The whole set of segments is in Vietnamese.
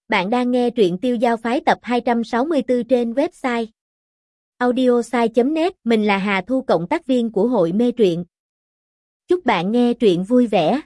Bạn đang nghe truyện Tiêu Giao Phái tập 264 trên website audiosai.net. Mình là Hà Thu, cộng tác viên của hội mê truyện. Chúc bạn nghe truyện vui vẻ.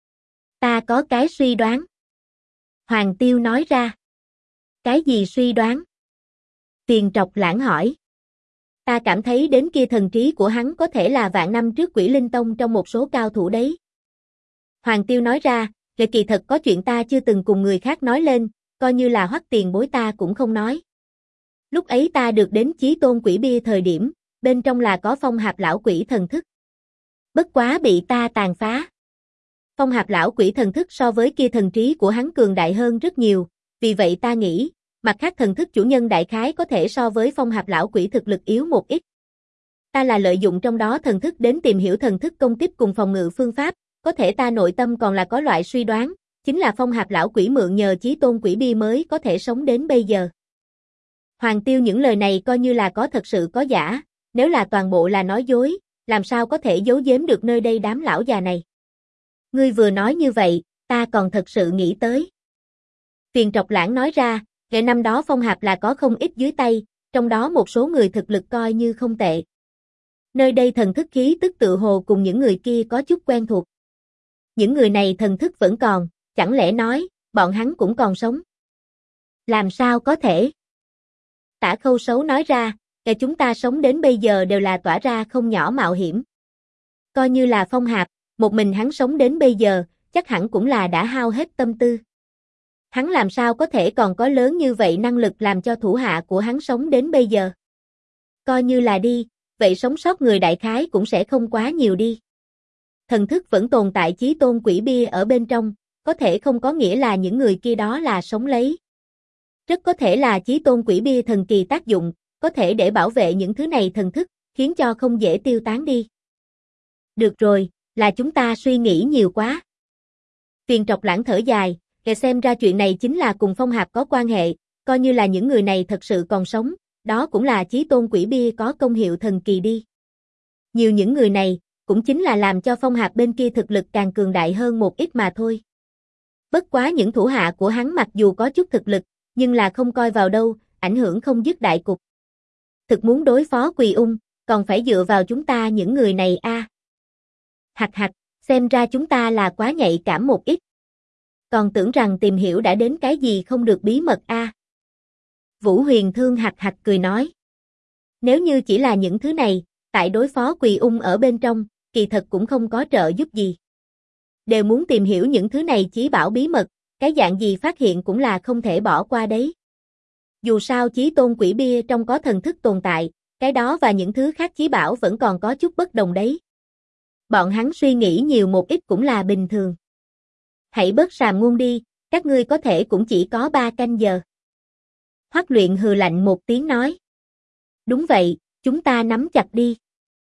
Ta có cái suy đoán. Hoàng Tiêu nói ra. Cái gì suy đoán? Tiền Trọc Lãng hỏi. Ta cảm thấy đến kia thần trí của hắn có thể là vạn năm trước Quỷ Linh Tông trong một số cao thủ đấy. Hoàng Tiêu nói ra, kỳ thật có chuyện ta chưa từng cùng người khác nói lên, coi như là Hoắc tiền bối ta cũng không nói. Lúc ấy ta được đến Chí Tôn Quỷ Bia thời điểm, bên trong là có Phong Hạp lão quỷ thần thức. Bất quá bị ta tàn phá. Phong Hạp lão quỷ thần thức so với kia thần trí của hắn cường đại hơn rất nhiều, vì vậy ta nghĩ, mặt khác thần thức chủ nhân đại khái có thể so với Phong Hạp lão quỷ thực lực yếu một ít. Ta là lợi dụng trong đó thần thức đến tìm hiểu thần thức công kích cùng phòng ngự phương pháp, có thể ta nội tâm còn là có loại suy đoán, chính là Phong Hạp lão quỷ mượn nhờ Chí Tôn Quỷ Bia mới có thể sống đến bây giờ. Hoàng Tiêu những lời này coi như là có thật sự có giả, nếu là toàn bộ là nói dối, làm sao có thể giấu giếm được nơi đây đám lão già này. Ngươi vừa nói như vậy, ta còn thật sự nghĩ tới. Tiền Trọc Lãng nói ra, ngày năm đó Phong Hạp là có không ít dưới tay, trong đó một số người thực lực coi như không tệ. Nơi đây thần thức khí tức tự hồ cùng những người kia có chút quen thuộc. Những người này thần thức vẫn còn, chẳng lẽ nói, bọn hắn cũng còn sống? Làm sao có thể? Tả Khâu Sấu nói ra, chúng ta sống đến bây giờ đều là tỏa ra không nhỏ mạo hiểm. Coi như là Phong Hạp, một mình hắn sống đến bây giờ, chắc hẳn cũng là đã hao hết tâm tư. Hắn làm sao có thể còn có lớn như vậy năng lực làm cho thủ hạ của hắn sống đến bây giờ? Coi như là đi, vậy sống sót người đại khái cũng sẽ không quá nhiều đi. Thần thức vẫn tồn tại Chí Tôn Quỷ Bia ở bên trong, có thể không có nghĩa là những người kia đó là sống lấy. Rất có thể là Chí Tôn Quỷ Bia thần kỳ tác dụng, có thể để bảo vệ những thứ này thần thức, khiến cho không dễ tiêu tán đi. Được rồi, là chúng ta suy nghĩ nhiều quá. Tiền Trọc Lãng thở dài, xem ra chuyện này chính là cùng Phong Hạp có quan hệ, coi như là những người này thật sự còn sống, đó cũng là Chí Tôn Quỷ Bia có công hiệu thần kỳ đi. Nhiều những người này, cũng chính là làm cho Phong Hạp bên kia thực lực càng cường đại hơn một ít mà thôi. Bất quá những thủ hạ của hắn mặc dù có chút thực lực, nhưng là không coi vào đâu, ảnh hưởng không dứt đại cục. Thực muốn đối phó Quỳ Ung, còn phải dựa vào chúng ta những người này a. Hạch hạch, xem ra chúng ta là quá nhạy cảm một ít. Còn tưởng rằng tìm hiểu đã đến cái gì không được bí mật a. Vũ Huyền Thương hạch hạch cười nói. Nếu như chỉ là những thứ này, tại đối phó Quỳ Ung ở bên trong, kỳ thật cũng không có trợ giúp gì. Đều muốn tìm hiểu những thứ này chí bảo bí mật, cái dạng gì phát hiện cũng là không thể bỏ qua đấy. Dù sao Chí Tôn Quỷ Bia trong có thần thức tồn tại, cái đó và những thứ khác chí bảo vẫn còn có chút bất đồng đấy. Bọn hắn suy nghĩ nhiều một ít cũng là bình thường. Hãy bớt sàm ngôn đi, các ngươi có thể cũng chỉ có 3 canh giờ. Hoắc Luyện hừ lạnh một tiếng nói. Đúng vậy, chúng ta nắm chặt đi.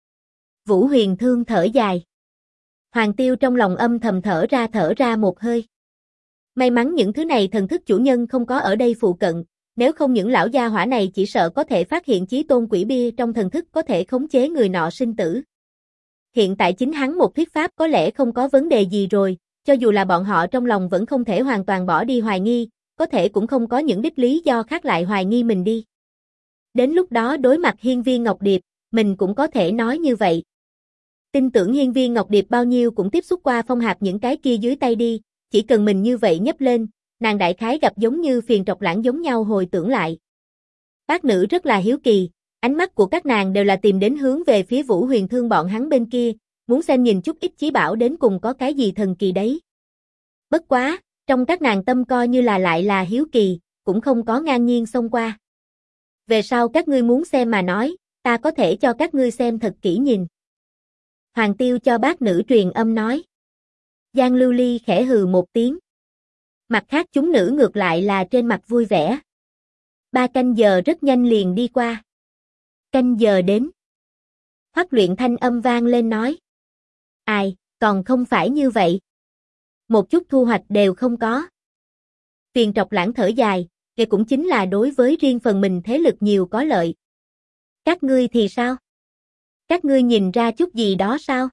Vũ Huyền Thương thở dài. Hoàng Tiêu trong lòng âm thầm thở ra một hơi. May mắn những thứ này thần thức chủ nhân không có ở đây phụ cận, nếu không những lão gia hỏa này chỉ sợ có thể phát hiện Chí Tôn Quỷ Bia trong thần thức có thể khống chế người nọ sinh tử. Hiện tại chính hắn một thuyết pháp có lẽ không có vấn đề gì rồi, cho dù là bọn họ trong lòng vẫn không thể hoàn toàn bỏ đi hoài nghi, có thể cũng không có những đích lý do khác lại hoài nghi mình đi. Đến lúc đó đối mặt Hiên Viên Ngọc Điệp, mình cũng có thể nói như vậy. Tin tưởng Hiên Viên Ngọc Điệp bao nhiêu cũng tiếp xúc qua Phong Hạp những cái kia dưới tay đi, chỉ cần mình như vậy nhấp lên, nàng đại khái gặp giống như Phiền Trọc Lãng giống nhau hồi tưởng lại. Bác nữ rất là hiếu kỳ, ánh mắt của các nàng đều là tìm đến hướng về phía Vũ Huyền Thương bọn hắn bên kia, muốn xem nhìn chút ít chí bảo đến cùng có cái gì thần kỳ đấy. Bất quá, trong các nàng tâm coi như là lại là hiếu kỳ, cũng không có ngang nhiên xông qua. Về sau các ngươi muốn xem mà nói, ta có thể cho các ngươi xem thật kỹ nhìn. Hoàng Tiêu cho bác nữ truyền âm nói. Giang Lưu Ly khẽ hừ một tiếng. Mặt khác chúng nữ ngược lại là trên mặt vui vẻ. 3 canh giờ rất nhanh liền đi qua. Canh giờ đến. Hoắc Luyện thanh âm vang lên nói. Ai, còn không phải như vậy. Một chút thu hoạch đều không có. Tiền Trọc Lãng thở dài, cái cũng chính là đối với riêng phần mình thế lực nhiều có lợi. Các ngươi thì sao? Các ngươi nhìn ra chút gì đó sao?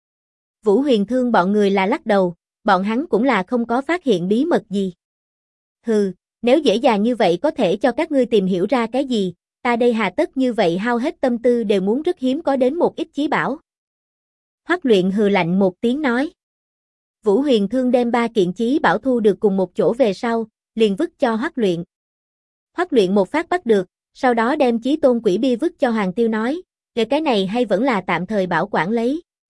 Vũ Huyền Thương bọn người là lắc đầu, bọn hắn cũng là không có phát hiện bí mật gì. Hừ, Nếu dễ dàng như vậy có thể cho các ngươi tìm hiểu ra cái gì, ta đây hà tất như vậy hao hết tâm tư đều muốn rất hiếm có đến một ít chí bảo. Hoắc Luyện hừ lạnh một tiếng nói. Vũ Huyền Thương đem 3 kiện chí bảo thu được cùng một chỗ về sau, liền vứt cho Hoắc Luyện. Hoắc Luyện một phát bắt được, sau đó đem Chí Tôn Quỷ Bia vứt cho Hoàng Tiêu nói, cái này hay vẫn là tạm thời bảo quản lấy.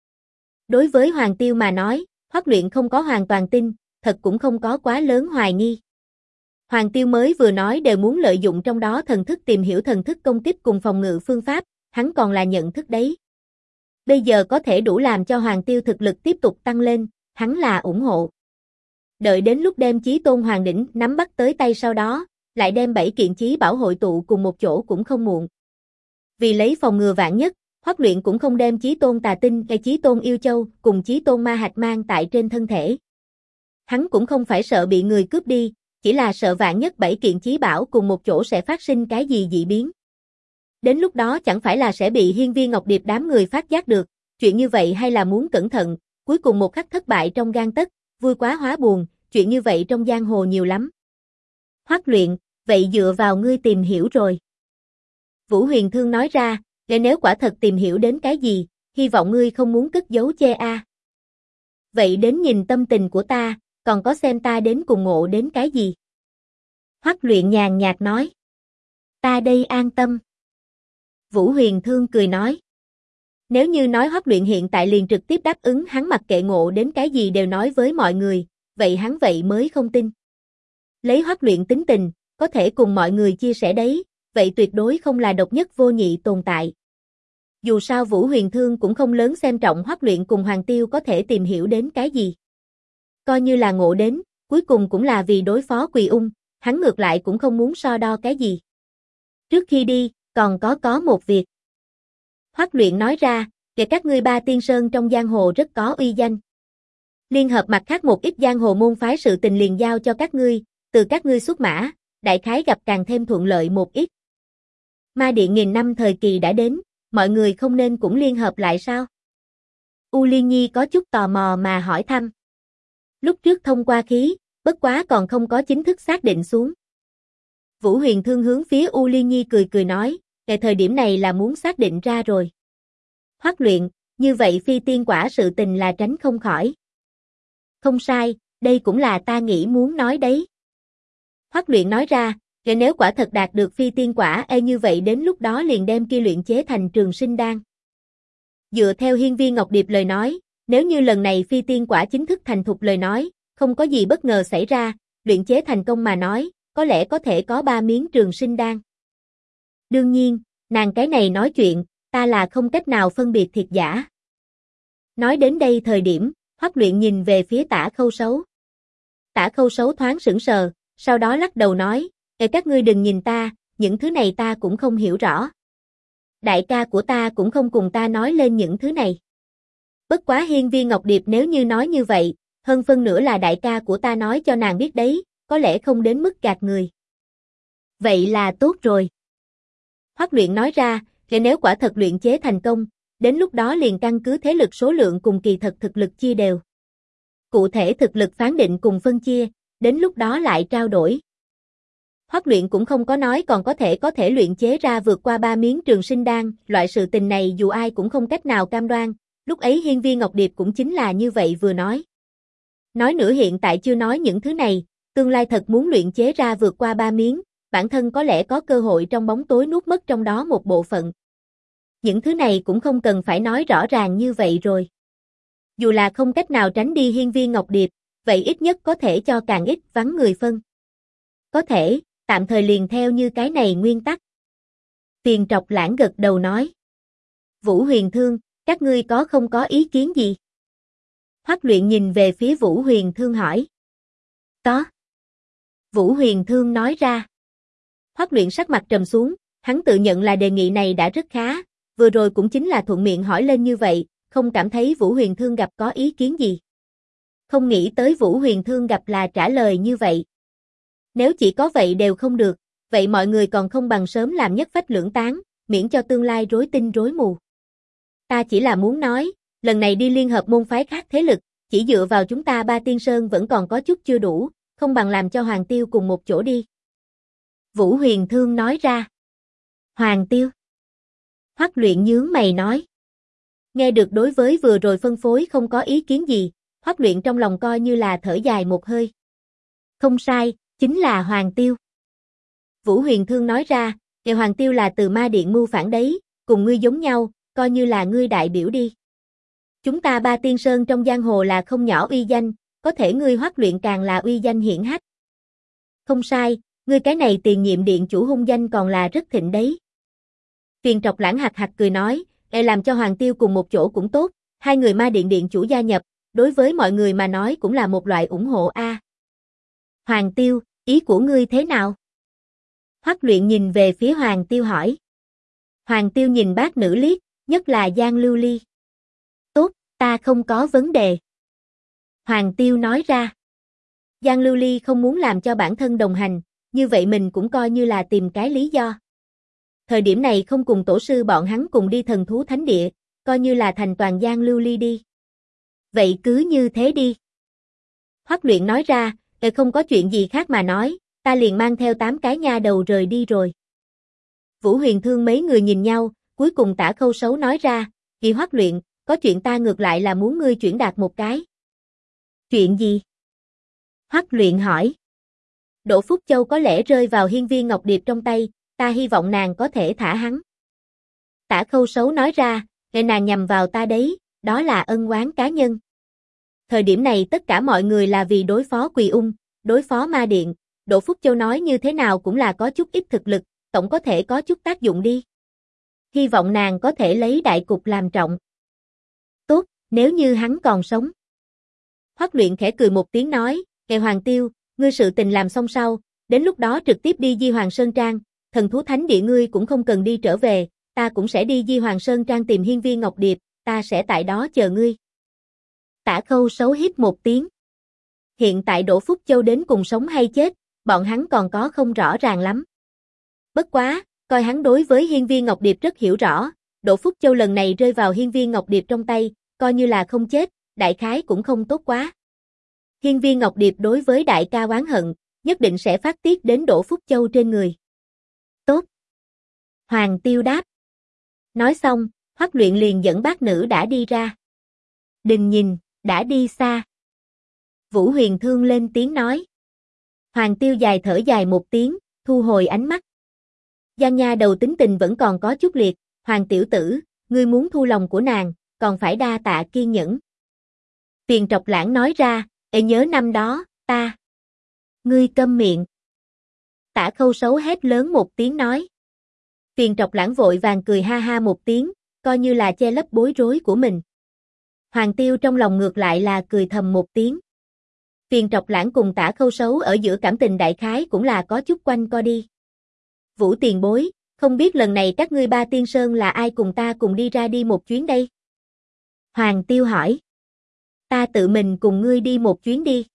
Đối với Hoàng Tiêu mà nói, Hoắc Luyện không có hoàn toàn tin, thật cũng không có quá lớn hoài nghi. Hoàng Tiêu mới vừa nói đều muốn lợi dụng trong đó thần thức tìm hiểu thần thức công kích cùng phòng ngự phương pháp, hắn còn là nhận thức đấy. Bây giờ có thể đủ làm cho Hoàng Tiêu thực lực tiếp tục tăng lên, hắn là ủng hộ. Đợi đến lúc đem Chí Tôn Hoàng Đỉnh nắm bắt tới tay sau đó, lại đem 7 kiện chí bảo hội tụ cùng một chỗ cũng không muộn. Vì lấy phòng ngừa vạn nhất, Hoắc Luyện cũng không đem Chí Tôn Tà Tinh, Chí Tôn Yêu Châu cùng Chí Tôn Ma Hạch mang tại trên thân thể. Hắn cũng không phải sợ bị người cướp đi, chỉ là sợ vạn nhất 7 kiện chí bảo cùng một chỗ sẽ phát sinh cái gì dị biến. Đến lúc đó chẳng phải là sẽ bị Hiên Viên Ngọc Điệp đám người phát giác được, chuyện như vậy hay là muốn cẩn thận, cuối cùng một khắc thất bại trong gang tấc, vui quá hóa buồn, chuyện như vậy trong giang hồ nhiều lắm. Hoắc Luyện, vậy dựa vào ngươi tìm hiểu rồi. Vũ Huyền Thương nói ra, nếu quả thật tìm hiểu đến cái gì, hy vọng ngươi không muốn cất giấu chê a. Vậy đến nhìn tâm tình của ta, còn có xem ta đến cùng ngộ đến cái gì. Hoắc Luyện nhàn nhạt nói. Ta đây an tâm. Vũ Huyền Thương cười nói. Nếu như nói Hoắc Luyện hiện tại liền trực tiếp đáp ứng hắn mặc kệ ngộ đến cái gì đều nói với mọi người, vậy hắn vậy mới không tin. Lấy Hoắc Luyện tính tình, có thể cùng mọi người chia sẻ đấy, vậy tuyệt đối không là độc nhất vô nhị tồn tại. Dù sao Vũ Huyền Thương cũng không lớn xem trọng Hoắc Luyện cùng Hoàng Tiêu có thể tìm hiểu đến cái gì. Coi như là ngộ đến, cuối cùng cũng là vì đối phó Quỳ Ung, hắn ngược lại cũng không muốn so đo cái gì. Trước khi đi, còn có một việc. Hoắc Luyện nói ra, kể các ngươi Ba Tiên Sơn trong giang hồ rất có uy danh. Liên hợp mặt khác một ít giang hồ môn phái sự tình liền giao cho các ngươi, từ các ngươi xuất mã, đại khái gặp càng thêm thuận lợi một ít. Ma Điện nghìn năm thời kỳ đã đến, mọi người không nên cũng liên hợp lại sao? U Liên Nhi có chút tò mò mà hỏi thăm. Lúc trước thông qua khí, bất quá còn không có chính thức xác định xuống. Vũ Huyền Thương hướng phía U Liên Nhi cười nói, tại thời điểm này là muốn xác định ra rồi. Hoắc Luyện, như vậy phi tiên quả sự tình là tránh không khỏi. Không sai, đây cũng là ta nghĩ muốn nói đấy. Hoắc Luyện nói ra, nếu quả thật đạt được phi tiên quả như vậy đến lúc đó liền đem kia luyện chế thành trường sinh đan. Dựa theo Hiên Viên Ngọc Điệp lời nói, nếu như lần này phi tiên quả chính thức thành thục lời nói, không có gì bất ngờ xảy ra, luyện chế thành công mà nói, có lẽ có thể có 3 miếng trường sinh đan. Đương nhiên, nàng cái này nói chuyện, ta là không cách nào phân biệt thiệt giả. Nói đến đây thời điểm, Hoắc Luyện nhìn về phía Tả Khâu Sấu. Tả Khâu Sấu thoáng sững sờ, sau đó lắc đầu nói, các ngươi đừng nhìn ta, những thứ này ta cũng không hiểu rõ. Đại ca của ta cũng không cùng ta nói lên những thứ này. Bất quá Hiên Viên Ngọc Điệp nếu như nói như vậy, hơn phân nửa là đại ca của ta nói cho nàng biết đấy, có lẽ không đến mức gạt người. Vậy là tốt rồi. Hoắc Luyện nói ra, nếu quả thật luyện chế thành công, đến lúc đó liền căn cứ thế lực số lượng cùng kỳ thật thực lực chia đều. Cụ thể thực lực phán định cùng phân chia, đến lúc đó lại trao đổi. Hoắc Luyện cũng không có nói còn có thể luyện chế ra vượt qua 3 miếng trường sinh đan, loại sự tình này dù ai cũng không cách nào cam đoan, lúc ấy Hiên Viên Ngọc Điệp cũng chính là như vậy vừa nói. Nói nữa hiện tại chưa nói những thứ này, tương lai thật muốn luyện chế ra vượt qua 3 miếng, bản thân có lẽ có cơ hội trong bóng tối nuốt mất trong đó một bộ phận. Những thứ này cũng không cần phải nói rõ ràng như vậy rồi. Dù là không cách nào tránh đi Hiên Viên Ngọc Điệp, vậy ít nhất có thể cho càng ít vắng người phân. Có thể, tạm thời liền theo như cái này nguyên tắc. Tiền Trọc Lãng gật đầu nói. Vũ Huyền Thương, các ngươi không có ý kiến gì? Hoắc Luyện nhìn về phía Vũ Huyền Thương hỏi. Có. Vũ Huyền Thương nói ra. Hoắc Luyện sắc mặt trầm xuống, hắn tự nhận là đề nghị này đã rất khá, vừa rồi cũng chính là thuận miệng hỏi lên như vậy, không cảm thấy Vũ Huyền Thương gặp có ý kiến gì. Không nghĩ tới Vũ Huyền Thương gặp là trả lời như vậy. Nếu chỉ có vậy đều không được, vậy mọi người còn không bằng sớm làm nhất phách lưỡng tán, miễn cho tương lai rối tinh rối mù. Ta chỉ là muốn nói, lần này đi liên hợp môn phái khác thế lực, chỉ dựa vào chúng ta Ba Tiên Sơn vẫn còn có chút chưa đủ, không bằng làm cho Hoàng Tiêu cùng một chỗ đi. Vũ Huyền Thương nói ra. Hoàng Tiêu. Hoắc Luyện nhướng mày nói. Nghe được đối với vừa rồi phân phối không có ý kiến gì, Hoắc Luyện trong lòng coi như là thở dài một hơi. Không sai, chính là Hoàng Tiêu. Vũ Huyền Thương nói ra, Hoàng Tiêu là từ ma điện mưu phản đấy, cùng ngươi giống nhau, coi như là ngươi đại biểu đi. Chúng ta Ba Tiên Sơn trong giang hồ là không nhỏ uy danh, có thể ngươi Hoắc Luyện càng là uy danh hiển hách. Không sai, ngươi cái này tiền nhiệm điện chủ hung danh còn là rất thịnh đấy. Phiền Trọc Lãng hạc hạc cười nói, làm cho Hoàng Tiêu cùng một chỗ cũng tốt, hai người ma điện điện chủ gia nhập, đối với mọi người mà nói cũng là một loại ủng hộ a. Hoàng Tiêu, ý của ngươi thế nào? Hoắc Luyện nhìn về phía Hoàng Tiêu hỏi. Hoàng Tiêu nhìn bác nữ liếc, nhất là Giang Lưu Ly. Tốt, ta không có vấn đề. Hoàng Tiêu nói ra. Giang Lưu Ly không muốn làm cho bản thân đồng hành, như vậy mình cũng coi như là tìm cái lý do. Thời điểm này không cùng tổ sư bọn hắn cùng đi thần thú thánh địa, coi như là thành toàn Giang Lưu Ly đi. Vậy cứ như thế đi. Hoắc Luyện nói ra, không có chuyện gì khác mà nói, ta liền mang theo 8 cái nha đầu rời đi rồi. Vũ Huyền Thương mấy người nhìn nhau, cuối cùng Tả Khâu Sấu nói ra, Kỳ Hoắc Luyện, có chuyện ta ngược lại là muốn ngươi chuyển đạt một cái. Chuyện gì? Hoắc Luyện hỏi. Đỗ Phúc Châu có lẽ rơi vào hiên viên ngọc điệp trong tay, ta hy vọng nàng có thể thả hắn. Tả Khâu Sấu nói ra, nàng nhằm vào ta đấy, đó là ân oán cá nhân. Thời điểm này tất cả mọi người là vì đối phó Quỳ Ung, đối phó ma điện, Đỗ Phúc Châu nói như thế nào cũng là có chút ít thực lực, tổng có thể có chút tác dụng đi. Hy vọng nàng có thể lấy đại cục làm trọng. Tốt, nếu như hắn còn sống. Hoắc Luyện khẽ cười một tiếng nói, Hoàng Tiêu, ngươi sự tình làm xong sau, đến lúc đó trực tiếp đi Di Hoàng Sơn Trang, thần thú thánh địa ngươi cũng không cần đi trở về, ta cũng sẽ đi Di Hoàng Sơn Trang tìm hiên viên ngọc điệp, ta sẽ tại đó chờ ngươi. Tả Khâu Sấu hít một tiếng. Hiện tại Đỗ Phúc Châu đến cùng sống hay chết, bọn hắn còn có không rõ ràng lắm. Bất quá, coi hắn đối với hiên viên ngọc điệp rất hiểu rõ, Đỗ Phúc Châu lần này rơi vào hiên viên ngọc điệp trong tay, coi như là không chết, đại khái cũng không tốt quá. Hiên viên ngọc điệp đối với đại ca oán hận, nhất định sẽ phát tiết đến Đỗ Phúc Châu trên người. Tốt. Hoàng Tiêu đáp. Nói xong, Hoắc Luyện liền dẫn bác nữ đã đi ra. Đừng nhìn, đã đi xa. Vũ Huyền Thương lên tiếng nói. Hoàng Tiêu dài thở dài một tiếng, thu hồi ánh mắt. Giang nha đầu tính tình vẫn còn có chút liệt, Hoàng tiểu tử, ngươi muốn thu lòng của nàng, còn phải đa tạ kiên nhẫn. Phiền Trọc Lãng nói ra, nhớ năm đó, ta. Ngươi câm miệng. Tả Khâu Sấu hét lớn một tiếng nói. Phiền Trọc Lãng vội vàng cười ha ha một tiếng, coi như là che lấp bối rối của mình. Hoàng Tiêu trong lòng ngược lại là cười thầm một tiếng. Phiền Trọc Lãng cùng Tả Khâu Sấu ở giữa cảm tình đại khái cũng là có chút quanh co đi. Vũ tiền bối, không biết lần này các ngươi Ba Tiên Sơn là ai cùng ta cùng đi ra đi một chuyến đây? Hoàng Tiêu hỏi. Ta tự mình cùng ngươi đi một chuyến đi.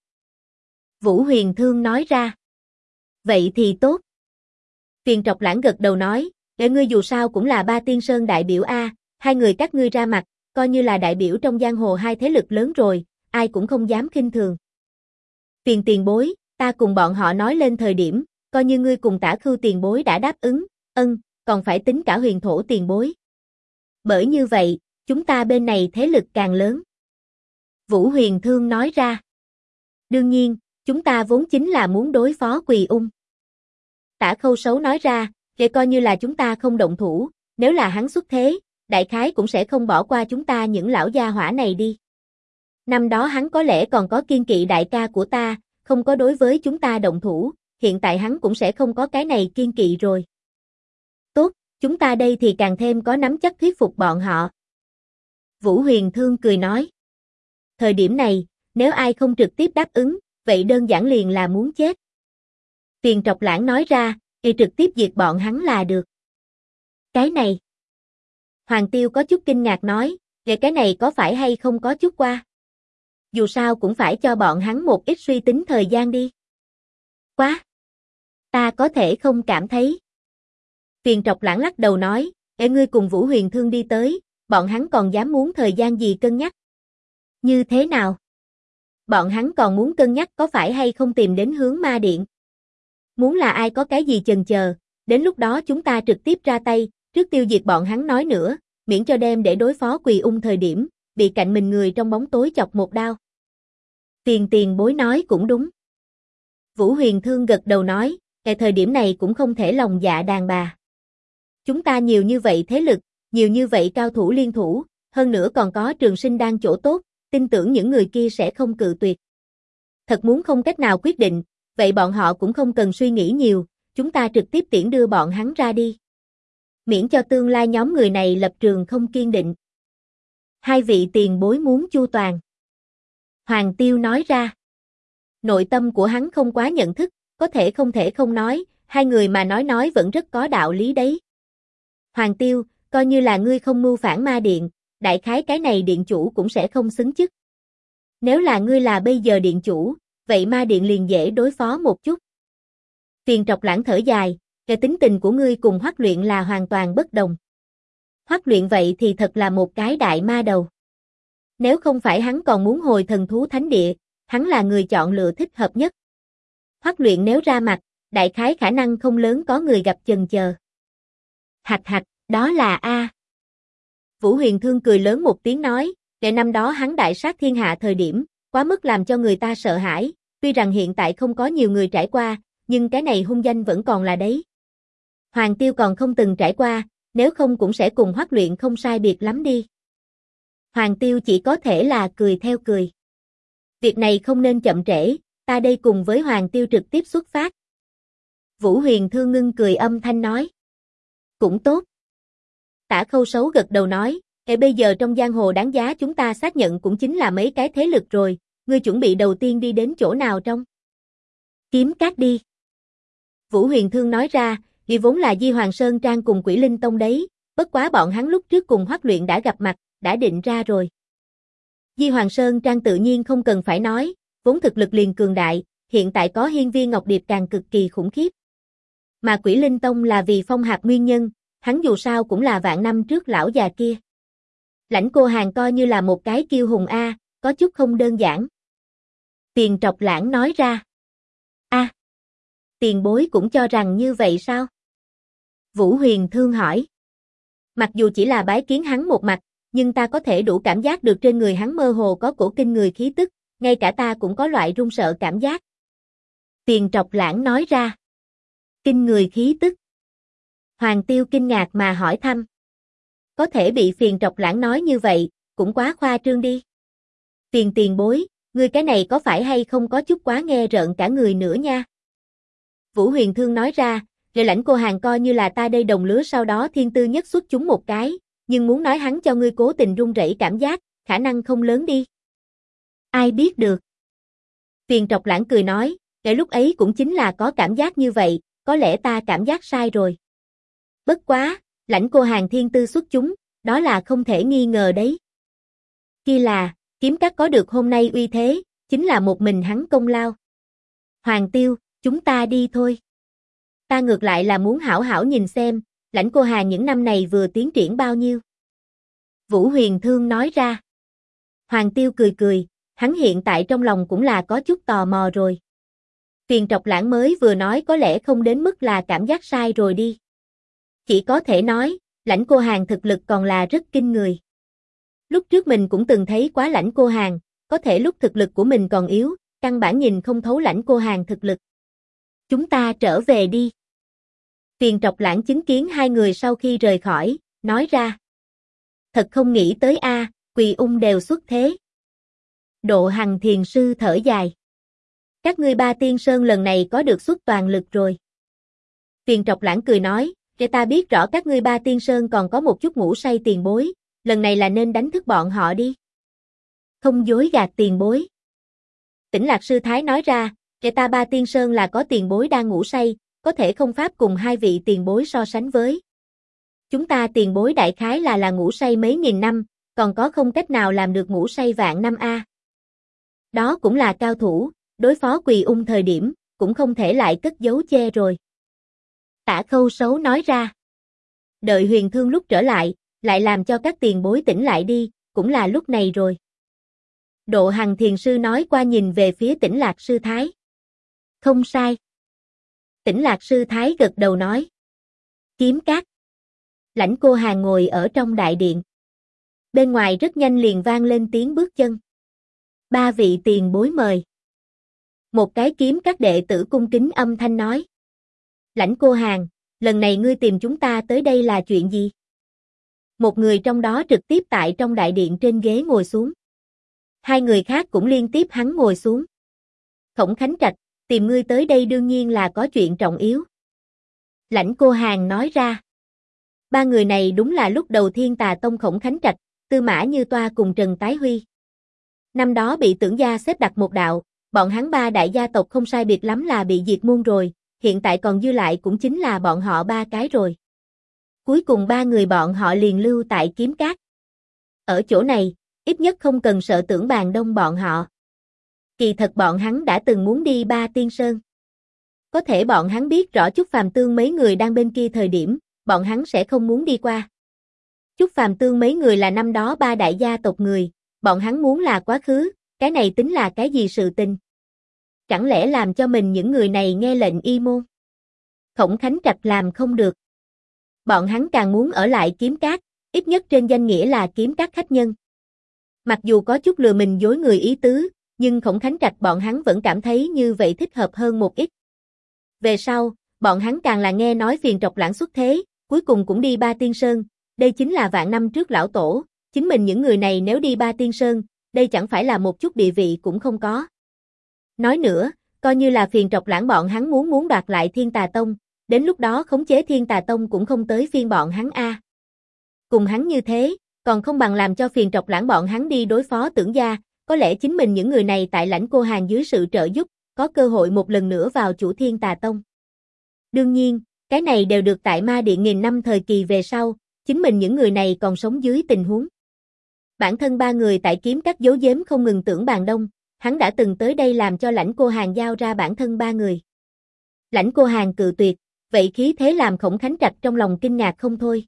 Vũ Huyền Thương nói ra. Vậy thì tốt. Phiền Trọc Lãng gật đầu nói, để ngươi dù sao cũng là Ba Tiên Sơn đại biểu A, hai người các ngươi ra mặt, coi như là đại biểu trong giang hồ hai thế lực lớn rồi, ai cũng không dám khinh thường. Phiền tiền bối, ta cùng bọn họ nói lên thời điểm, coi như ngươi cùng Tả Khưu tiền bối đã đáp ứng, còn phải tính cả Huyền Thổ tiền bối. Bởi như vậy, chúng ta bên này thế lực càng lớn. Vũ Huyền Thương nói ra. Đương nhiên, chúng ta vốn chính là muốn đối phó Quỳ Ung. Tả Khâu Sấu nói ra, để coi như là chúng ta không động thủ, nếu là hắn xuất thế, đại khái cũng sẽ không bỏ qua chúng ta những lão gia hỏa này đi. Năm đó hắn có lẽ còn có kiên kỵ đại ca của ta, không có đối với chúng ta động thủ, hiện tại hắn cũng sẽ không có cái này kiên kỵ rồi. Tốt, chúng ta đây thì càng thêm có nắm chắc thuyết phục bọn họ. Vũ Huyền Thương cười nói. Thời điểm này, nếu ai không trực tiếp đáp ứng, vậy đơn giản liền là muốn chết. Phiền Trọc Lãng nói ra, thì trực tiếp diệt bọn hắn là được. Cái này. Hoàng Tiêu có chút kinh ngạc nói, về cái này có phải hay không có chút qua. Dù sao cũng phải cho bọn hắn một ít suy tính thời gian đi. Quá. Ta có thể không cảm thấy. Phiền Trọc Lãng lắc đầu nói, ngươi cùng Vũ Huyền Thương đi tới, bọn hắn còn dám muốn thời gian gì cân nhắc. Như thế nào? Bọn hắn còn muốn cân nhắc có phải hay không tìm đến hướng ma điện. Muốn là ai có cái gì chần chờ, đến lúc đó chúng ta trực tiếp ra tay, trước tiêu diệt bọn hắn nói nữa, miễn cho đem để đối phó Quỳ Ung thời điểm, bị cạnh mình người trong bóng tối chọc một đao. Tiền bối nói cũng đúng. Vũ Huyền Thương gật đầu nói, tại thời điểm này cũng không thể lòng dạ đàn bà. Chúng ta nhiều như vậy thế lực, nhiều như vậy cao thủ liên thủ, hơn nữa còn có Trường Sinh Đan chỗ tốt, tin tưởng những người kia sẽ không cự tuyệt. Thật muốn không cách nào quyết định, vậy bọn họ cũng không cần suy nghĩ nhiều, chúng ta trực tiếp tiễn đưa bọn hắn ra đi. Miễn cho tương lai nhóm người này lập trường không kiên định. Hai vị tiền bối muốn chu toàn. Hoàng Tiêu nói ra. Nội tâm của hắn không quá nhận thức, có thể không nói, hai người mà nói vẫn rất có đạo lý đấy. Hoàng Tiêu, coi như là ngươi không mưu phản ma điện, đại khái cái này điện chủ cũng sẽ không xứng chức. Nếu là ngươi là bây giờ điện chủ, vậy ma điện liền dễ đối phó một chút. Tiền Trọc Lãng thở dài, cái tính tình của ngươi cùng Hoắc Luyện là hoàn toàn bất đồng. Hoắc Luyện vậy thì thật là một cái đại ma đầu. Nếu không phải hắn còn muốn hồi thần thú thánh địa, hắn là người chọn lựa thích hợp nhất. Hoắc Luyện nếu ra mặt, đại khái khả năng không lớn có người gặp chần chờ. Hạch, đó là A. Vũ Huyền Thương cười lớn một tiếng nói, để năm đó hắn đại sát thiên hạ thời điểm, quá mức làm cho người ta sợ hãi, tuy rằng hiện tại không có nhiều người trải qua, nhưng cái này hung danh vẫn còn là đấy. Hoàng Tiêu còn không từng trải qua, nếu không cũng sẽ cùng Hoắc Luyện không sai biệt lắm đi. Hoàng Tiêu chỉ có thể là cười theo cười. Việc này không nên chậm trễ, ta đây cùng với Hoàng Tiêu trực tiếp xuất phát. Vũ Huyền Thương ngưng cười âm thanh nói. Cũng tốt. Tả Khâu Sấu gật đầu nói, bây giờ trong giang hồ đáng giá chúng ta xác nhận cũng chính là mấy cái thế lực rồi, ngươi chuẩn bị đầu tiên đi đến chỗ nào trong? Kiếm Cát đi. Vũ Huyền Thương nói ra, vì vốn là Di Hoàng Sơn Trang cùng Quỷ Linh Tông đấy, bất quá bọn hắn lúc trước cùng Hoắc Luyện đã gặp mặt, đã định ra rồi. Di Hoàng Sơn Trang tự nhiên không cần phải nói, vốn thực lực liền cường đại, hiện tại có Hiên Viên Ngọc Điệp càng cực kỳ khủng khiếp. Mà Quỷ Linh Tông là vì Phong Hạc nguyên nhân, hắn dù sao cũng là vạn năm trước lão già kia. Lãnh Cô Hàn coi như là một cái kiêu hùng A, có chút không đơn giản. Tiền Trọc Lãng nói ra. Tiền bối cũng cho rằng như vậy sao? Vũ Huyền Thương hỏi. Mặc dù chỉ là bái kiến hắn một mặt, nhưng ta có thể đủ cảm giác được trên người hắn mơ hồ có cổ kinh người khí tức, ngay cả ta cũng có loại run sợ cảm giác. Tiền Trọc Lãng nói ra. Kinh người khí tức. Hoàng Tiêu kinh ngạc mà hỏi thăm. Có thể bị Tiền Trọc Lãng nói như vậy, cũng quá khoa trương đi. Tiền bối, ngươi cái này có phải hay không có chút quá nghe rợn cả người nữa nha. Vũ Huyền Thương nói ra, rồi Lãnh Cô Hàn coi như là ta đây đồng lứa sau đó thiên tư nhất xuất chúng một cái, nhưng muốn nói hắn cho ngươi cố tình run rẩy cảm giác, khả năng không lớn đi. Ai biết được. Tiền Trọc Lãng cười nói, để lúc ấy cũng chính là có cảm giác như vậy, có lẽ ta cảm giác sai rồi. Bất quá, Lãnh Cô Hàn thiên tư xuất chúng, đó là không thể nghi ngờ đấy. Kia là, Kiếm Cát có được hôm nay uy thế, chính là một mình hắn công lao. Hoàng Tiêu, chúng ta đi thôi. Ta ngược lại là muốn hảo hảo nhìn xem, Lãnh Cô Hàn những năm này vừa tiến triển bao nhiêu. Vũ Huyền Thương nói ra. Hoàng Tiêu cười, hắn hiện tại trong lòng cũng là có chút tò mò rồi. Tiền Trọc Lãng mới vừa nói có lẽ không đến mức là cảm giác sai rồi đi. Chỉ có thể nói, Lãnh Cô Hàn thực lực còn là rất kinh người. Lúc trước mình cũng từng thấy quá Lãnh Cô Hàn, có thể lúc thực lực của mình còn yếu, căn bản nhìn không thấu Lãnh Cô Hàn thực lực. Chúng ta trở về đi. Tiền Trọc Lãng chứng kiến hai người sau khi rời khỏi, nói ra. Thật không nghĩ tới a, Quỳ Ung đều xuất thế. Độ Hằng thiền sư thở dài. Các ngươi ba tiên sơn lần này có được xuất toàn lực rồi. Tiền Trọc Lãng cười nói, để ta biết rõ các ngươi ba tiên sơn còn có một chút ngủ say tiền bối, lần này là nên đánh thức bọn họ đi. Không dối gạt tiền bối. Tỉnh Lạc Sư Thái nói ra, để ta ba tiên sơn là có tiền bối đang ngủ say, có thể không pháp cùng hai vị tiền bối so sánh với. Chúng ta tiền bối đại khái là ngủ say mấy nghìn năm, còn có không cách nào làm được ngủ say vạn năm a. Đó cũng là cao thủ, đối phó Quỳ Ung thời điểm, cũng không thể lại cất giấu che rồi. Tả Khâu Sấu nói ra. Đợi Huyền Thương lúc trở lại làm cho các tiền bối tỉnh lại đi, cũng là lúc này rồi. Độ Hằng thiền sư nói qua nhìn về phía Tỉnh Lạc Sư Thái. Không sai. Tỉnh Lạc Sư Thái gật đầu nói. Kiếm Các. Lãnh Cô Hàn ngồi ở trong đại điện. Bên ngoài rất nhanh liền vang lên tiếng bước chân. Ba vị tiền bối mời. Một cái kiếm các đệ tử cung kính âm thanh nói. Lãnh Cô Hàn, lần này ngươi tìm chúng ta tới đây là chuyện gì? Một người trong đó trực tiếp tại trong đại điện trên ghế ngồi xuống. Hai người khác cũng liên tiếp hắn ngồi xuống. Khổng Khánh Trạch, tìm ngươi tới đây đương nhiên là có chuyện trọng yếu. Lãnh Cô Hàn nói ra. Ba người này đúng là lúc đầu Thiên Tà Tông Khổng Khánh Trạch, Tư Mã Như Toa cùng Trần Tái Huy. Năm đó bị Tưởng gia xếp đặt một đạo, bọn hắn ba đại gia tộc không sai biệt lắm là bị diệt môn rồi, hiện tại còn dư lại cũng chính là bọn họ ba cái rồi. Cuối cùng ba người bọn họ liền lưu tại Kiếm Các. Ở chỗ này, ít nhất không cần sợ Tưởng Bàn Đông bọn họ. Kỳ thật bọn hắn đã từng muốn đi Ba Tiên Sơn. Có thể bọn hắn biết rõ Chúc Phàm Tương mấy người đang bên kia thời điểm, bọn hắn sẽ không muốn đi qua. Chúc Phàm Tương mấy người là năm đó ba đại gia tộc người, bọn hắn muốn là quá khứ, cái này tính là cái gì sự tình? Chẳng lẽ làm cho mình những người này nghe lệnh y môn? Khổng Khánh Trạch làm không được. Bọn hắn càng muốn ở lại Kiếm Các, ít nhất trên danh nghĩa là Kiếm Các khách nhân. Mặc dù có chút lừa mình dối người ý tứ, nhưng Khổng Khánh Trạch bọn hắn vẫn cảm thấy như vậy thích hợp hơn một ít. Về sau, bọn hắn càng là nghe nói Phiền Trọc Lãng xuất thế, cuối cùng cũng đi Ba Tiên Sơn, đây chính là vạn năm trước lão tổ, chính mình những người này nếu đi Ba Tiên Sơn, đây chẳng phải là một chút địa vị cũng không có. Nói nữa, coi như là Phiền Trọc Lãng bọn hắn muốn đoạt lại Thiên Tà Tông, đến lúc đó khống chế Thiên Tà Tông cũng không tới phiên bọn hắn a. Cùng hắn như thế, còn không bằng làm cho Phiền Trọc Lãng bọn hắn đi đối phó Tưởng gia, có lẽ chính mình những người này tại Lãnh Cô Hàn dưới sự trợ giúp, có cơ hội một lần nữa vào chủ Thiên Tà Tông. Đương nhiên, cái này đều được tại Ma Điện nghìn năm thời kỳ về sau, chính mình những người này còn sống dưới tình huống. Bản thân ba người tại Kiếm Các giấu giếm không ngừng Tưởng Bàn Đông, hắn đã từng tới đây làm cho Lãnh Cô Hàn giao ra bản thân ba người. Lãnh Cô Hàn cự tuyệt, vậy khí thế làm Khổng Khánh Trạch trong lòng kinh ngạc không thôi.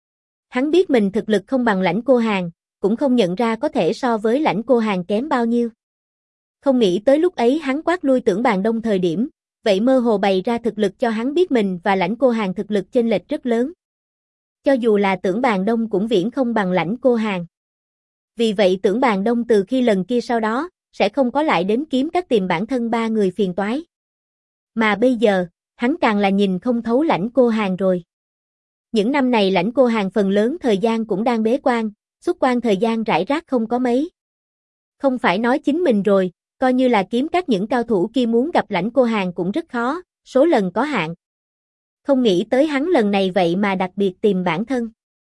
Hắn biết mình thực lực không bằng Lãnh Cô Hàn, cũng không nhận ra có thể so với Lãnh Cô Hàn kém bao nhiêu. Không nghĩ tới lúc ấy hắn quát lui Tưởng Bàn Đông thời điểm, vậy mơ hồ bày ra thực lực cho hắn biết mình và Lãnh Cô Hàn thực lực chênh lệch rất lớn. Cho dù là Tưởng Bàn Đông cũng viễn không bằng Lãnh Cô Hàn. Vì vậy Tưởng Bàn Đông từ khi lần kia sau đó, sẽ không có lại đến Kiếm Các tìm bản thân ba người phiền toái. Mà bây giờ, hắn càng là nhìn không thấu Lãnh Cô Hàn rồi. Những năm này Lãnh Cô Hàn phần lớn thời gian cũng đang bế quan, xuất quan thời gian rải rác không có mấy. Không phải nói chính mình rồi, coi như là Kiếm Các những cao thủ kia muốn gặp Lãnh Cô Hàn cũng rất khó, số lần có hạn. Không nghĩ tới hắn lần này vậy mà đặc biệt tìm bản thân.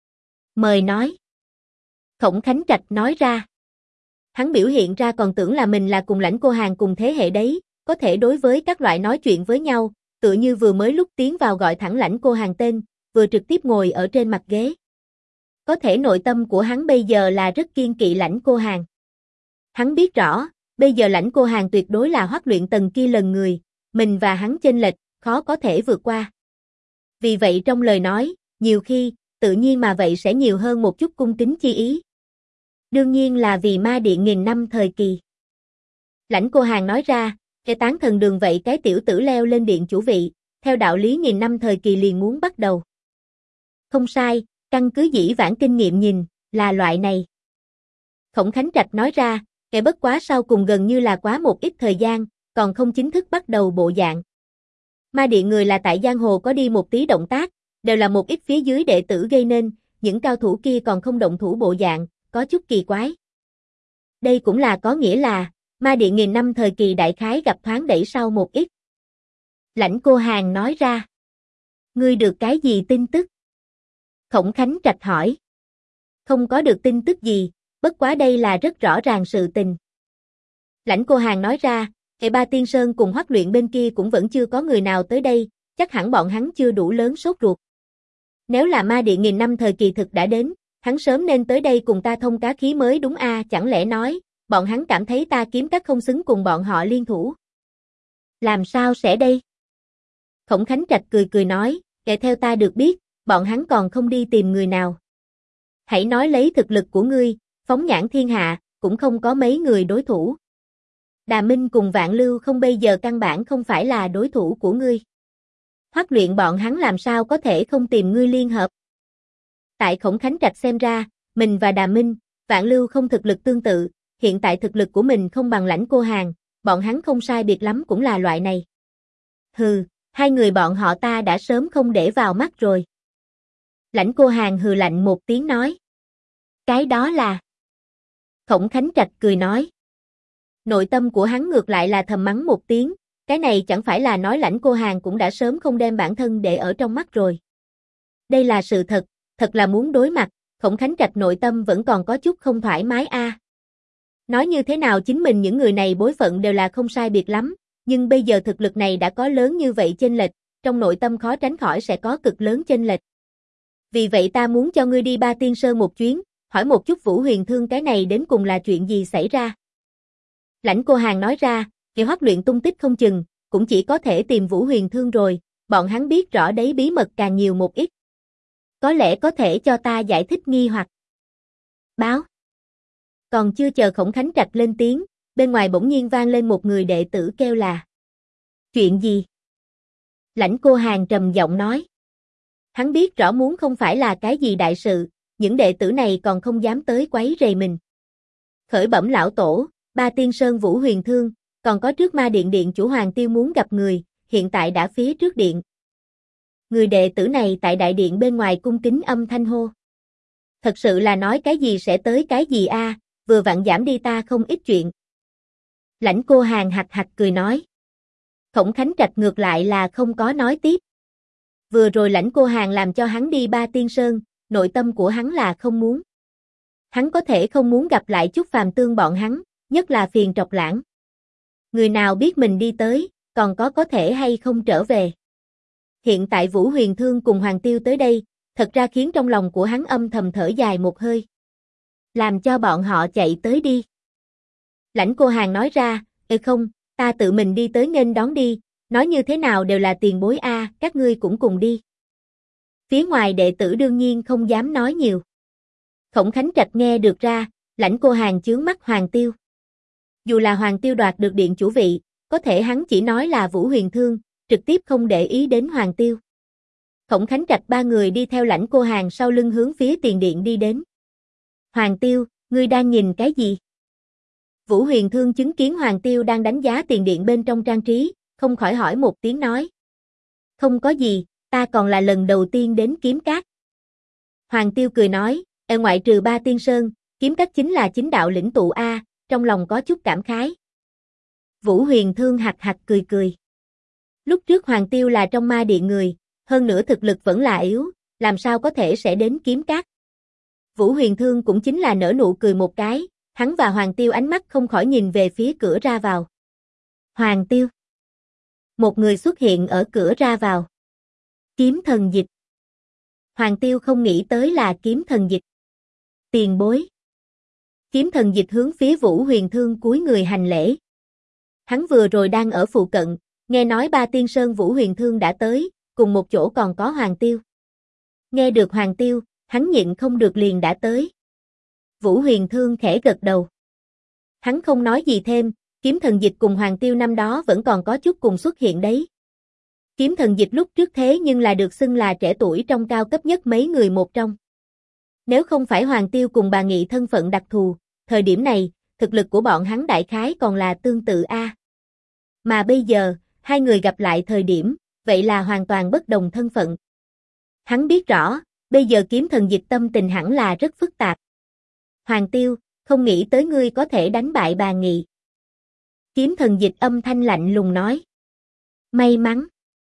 Mời nói. Khổng Khánh Trạch nói ra. Hắn biểu hiện ra còn tưởng là mình là cùng Lãnh Cô Hàn cùng thế hệ đấy, có thể đối với các loại nói chuyện với nhau, tựa như vừa mới lúc tiến vào gọi thẳng Lãnh Cô Hàn tên, vừa trực tiếp ngồi ở trên mặt ghế. Có thể nội tâm của hắn bây giờ là rất kiên kỵ Lãnh Cô Hàn. Hắn biết rõ, bây giờ Lãnh Cô Hàn tuyệt đối là Hoắc Luyện Tần kia lần người, mình và hắn chênh lệch, khó có thể vượt qua. Vì vậy trong lời nói, nhiều khi, tự nhiên mà vậy sẽ nhiều hơn một chút cung kính chi ý. Đương nhiên là vì Ma Điện nghìn năm thời kỳ. Lãnh Cô Hàn nói ra, cái tán thần đường vậy cái tiểu tử leo lên điện chủ vị, theo đạo lý nghìn năm thời kỳ liền muốn bắt đầu. Không sai, căn cứ dĩ vãng kinh nghiệm nhìn, là loại này. Khổng Khánh Trạch nói ra, cái bất quá sau cùng gần như là quá một ít thời gian, còn không chính thức bắt đầu bộ dạng. Ma Điện người là tại giang hồ có đi một tí động tác, đều là một ít phía dưới đệ tử gây nên, những cao thủ kia còn không động thủ bộ dạng, có chút kỳ quái. Đây cũng là có nghĩa là, Ma Điện nghìn năm thời kỳ đại khái gặp thoáng đẩy sau một ít. Lãnh Cô Hàn nói ra. Ngươi được cái gì tin tức? Khổng Khánh Trạch hỏi. Không có được tin tức gì, bất quá đây là rất rõ ràng sự tình. Lãnh Cô Hàn nói ra, cái Ba Tiên Sơn cùng Hoắc Luyện bên kia cũng vẫn chưa có người nào tới đây, chắc hẳn bọn hắn chưa đủ lớn sốt ruột. Nếu là Ma Điện nghìn năm thời kỳ thực đã đến, hắn sớm nên tới đây cùng ta thông cá khí mới đúng a, chẳng lẽ nói, bọn hắn cảm thấy ta Kiếm Các không xứng cùng bọn họ liên thủ. Làm sao sẽ đây? Khổng Khánh Trạch cười cười nói, kể theo ta được biết, bọn hắn còn không đi tìm người nào. Hãy nói lấy thực lực của ngươi, phóng nhãn thiên hạ, cũng không có mấy người đối thủ. Đà Minh cùng Vạn Lưu không bây giờ căn bản không phải là đối thủ của ngươi. Hoắc Luyện bọn hắn làm sao có thể không tìm ngươi liên hợp. Tại Khổng Khánh Trạch xem ra, mình và Đàm Minh, Vạn Lưu không thực lực tương tự, hiện tại thực lực của mình không bằng Lãnh Cô Hàn, bọn hắn không sai biệt lắm cũng là loại này. Hừ, hai người bọn họ ta đã sớm không để vào mắt rồi. Lãnh Cô Hàn hừ lạnh một tiếng nói. Cái đó là... Khổng Khánh Trạch cười nói. Nội tâm của hắn ngược lại là thầm mắng một tiếng, cái này chẳng phải là nói Lãnh Cô Hàn cũng đã sớm không đem bản thân để ở trong mắt rồi. Đây là sự thật, thật là muốn đối mặt, Khổng Khánh Trạch nội tâm vẫn còn có chút không thoải mái a. Nói như thế nào chính mình những người này bối phận đều là không sai biệt lắm, nhưng bây giờ thực lực này đã có lớn như vậy chênh lệch, trong nội tâm khó tránh khỏi sẽ có cực lớn chênh lệch. Vì vậy ta muốn cho ngươi đi Ba Tiên Sơn một chuyến, hỏi một chút Vũ Huyền Thương cái này đến cùng là chuyện gì xảy ra. Lãnh Cô Hàn nói ra, vì Hoắc Luyện tung tích không chừng, cũng chỉ có thể tìm Vũ Huyền Thương rồi, bọn hắn biết rõ đấy bí mật càng nhiều một ít. Có lẽ có thể cho ta giải thích nghi hoặc. Báo. Còn chưa chờ Khổng Khánh Trạch lên tiếng, bên ngoài bỗng nhiên vang lên một người đệ tử kêu là. Chuyện gì? Lãnh Cô Hàn trầm giọng nói. Hắn biết rõ muốn không phải là cái gì đại sự, những đệ tử này còn không dám tới quấy rầy mình. Khởi bẩm lão tổ, Ba Tiên Sơn Vũ Huyền Thương, còn có trước Ma Điện điện chủ Hoàng Tiêu muốn gặp người, hiện tại đã phía trước điện. Người đệ tử này tại đại điện bên ngoài cung kính âm thanh hô. Thật sự là nói cái gì sẽ tới cái gì a, vừa vặn giảm đi ta không ít chuyện. Lãnh Cô Hàn hạch hạch cười nói. Khổng Khánh Trạch ngược lại là không có nói tiếp. Vừa rồi Lãnh Cô Hàn làm cho hắn đi Ba Tiên Sơn, nội tâm của hắn là không muốn. Hắn có thể không muốn gặp lại chút phàm tương bọn hắn, nhất là phiền trọc lãng. Người nào biết mình đi tới, còn có thể hay không trở về. Hiện tại Vũ Huyền Thương cùng Hoàng Tiêu tới đây, thật ra khiến trong lòng của hắn âm thầm thở dài một hơi. Làm cho bọn họ chạy tới đi. Lãnh Cô Hàn nói ra, không, ta tự mình đi tới nghênh đón đi, nói như thế nào đều là tiền bối a, các ngươi cũng cùng đi. Phía ngoài đệ tử đương nhiên không dám nói nhiều. Khổng Khánh Trạch nghe được ra, Lãnh Cô Hàn chướng mắt Hoàng Tiêu. Dù là Hoàng Tiêu đoạt được điện chủ vị, có thể hắn chỉ nói là Vũ Huyền Thương, trực tiếp không để ý đến Hoàng Tiêu. Khổng Khánh Trạch ba người đi theo Lãnh Cô Hàn sau lưng hướng phía tiền điện đi đến. Hoàng Tiêu, ngươi đang nhìn cái gì? Vũ Huyền Thương chứng kiến Hoàng Tiêu đang đánh giá tiền điện bên trong trang trí, không khỏi hỏi một tiếng nói. Không có gì, ta còn là lần đầu tiên đến Kiếm Cát. Hoàng Tiêu cười nói, ở ngoại trừ Ba Tiên Sơn, Kiếm Cát chính là chính đạo lĩnh tụ a, trong lòng có chút cảm khái. Vũ Huyền Thương hạch hạch cười cười. Lúc trước Hoàng Tiêu là trong Ma Điện người, hơn nữa thực lực vẫn là yếu, làm sao có thể sẽ đến Kiếm Cát. Vũ Huyền Thương cũng chính là nở nụ cười một cái, hắn và Hoàng Tiêu ánh mắt không khỏi nhìn về phía cửa ra vào. Hoàng Tiêu. Một người xuất hiện ở cửa ra vào. Kiếm Thần Dịch. Hoàng Tiêu không nghĩ tới là Kiếm Thần Dịch. Tiền bối. Kiếm Thần Dịch hướng phía Vũ Huyền Thương cúi người hành lễ. Hắn vừa rồi đang ở phụ cận, nghe nói Ba Tiên Sơn Vũ Huyền Thương đã tới, cùng một chỗ còn có Hoàng Tiêu. Nghe được Hoàng Tiêu, hắn nhịn không được liền đã tới. Vũ Huyền Thương khẽ gật đầu. Hắn không nói gì thêm, Kiếm Thần Dịch cùng Hoàng Tiêu năm đó vẫn còn có chút cùng xuất hiện đấy. Kiếm Thần Dịch lúc trước thế nhưng là được xưng là trẻ tuổi trong cao cấp nhất mấy người một trong. Nếu không phải Hoàng Tiêu cùng bà Nghị thân phận đặc thù, thời điểm này, thực lực của bọn hắn đại khái còn là tương tự a. Mà bây giờ, hai người gặp lại thời điểm, vậy là hoàn toàn bất đồng thân phận. Hắn biết rõ, bây giờ Kiếm Thần Dịch tâm tình hẳn là rất phức tạp. Hoàng Tiêu, không nghĩ tới ngươi có thể đánh bại bà Nghị. Kiếm Thần Dịch âm thanh lạnh lùng nói. May mắn.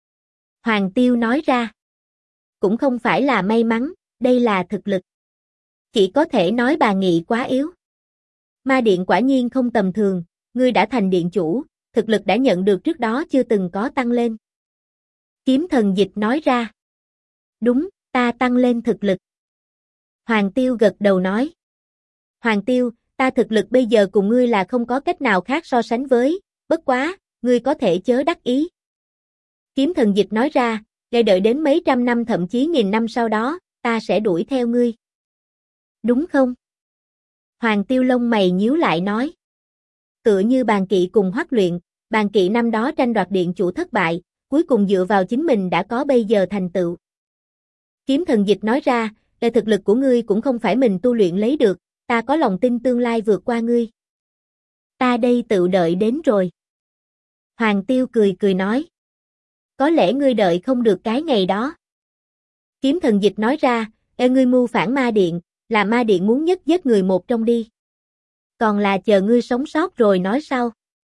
Hoàng Tiêu nói ra. Cũng không phải là may mắn, đây là thực lực. Chỉ có thể nói bà Nghị quá yếu. Ma Điện quả nhiên không tầm thường, ngươi đã thành điện chủ, thực lực đã nhận được trước đó chưa từng có tăng lên. Kiếm Thần Dịch nói ra. Đúng, ta tăng lên thực lực. Hoàng Tiêu gật đầu nói. Hoàng Tiêu, ta thực lực bây giờ cùng ngươi là không có cách nào khác so sánh với, bất quá, ngươi có thể chớ đắc ý. Kiếm Thần Dịch nói ra, để đợi đến mấy trăm năm thậm chí nghìn năm sau đó, ta sẽ đuổi theo ngươi. Đúng không? Hoàng Tiêu lông mày nhíu lại nói. Tựa như Bàn Kỵ cùng Hoắc Luyện, Bàn Kỵ năm đó tranh đoạt điện chủ thất bại, cuối cùng dựa vào chính mình đã có bây giờ thành tựu. Kiếm Thần Dịch nói ra, về thực lực của ngươi cũng không phải mình tu luyện lấy được, ta có lòng tin tương lai vượt qua ngươi. Ta đây tự đợi đến rồi. Hoàng Tiêu cười cười nói. Có lẽ ngươi đợi không được cái ngày đó. Kiếm Thần Dịch nói ra, ngươi mưu phản ma điện, là ma điện muốn nhất giết người một trong đi. Còn là chờ ngươi sống sót rồi nói sau.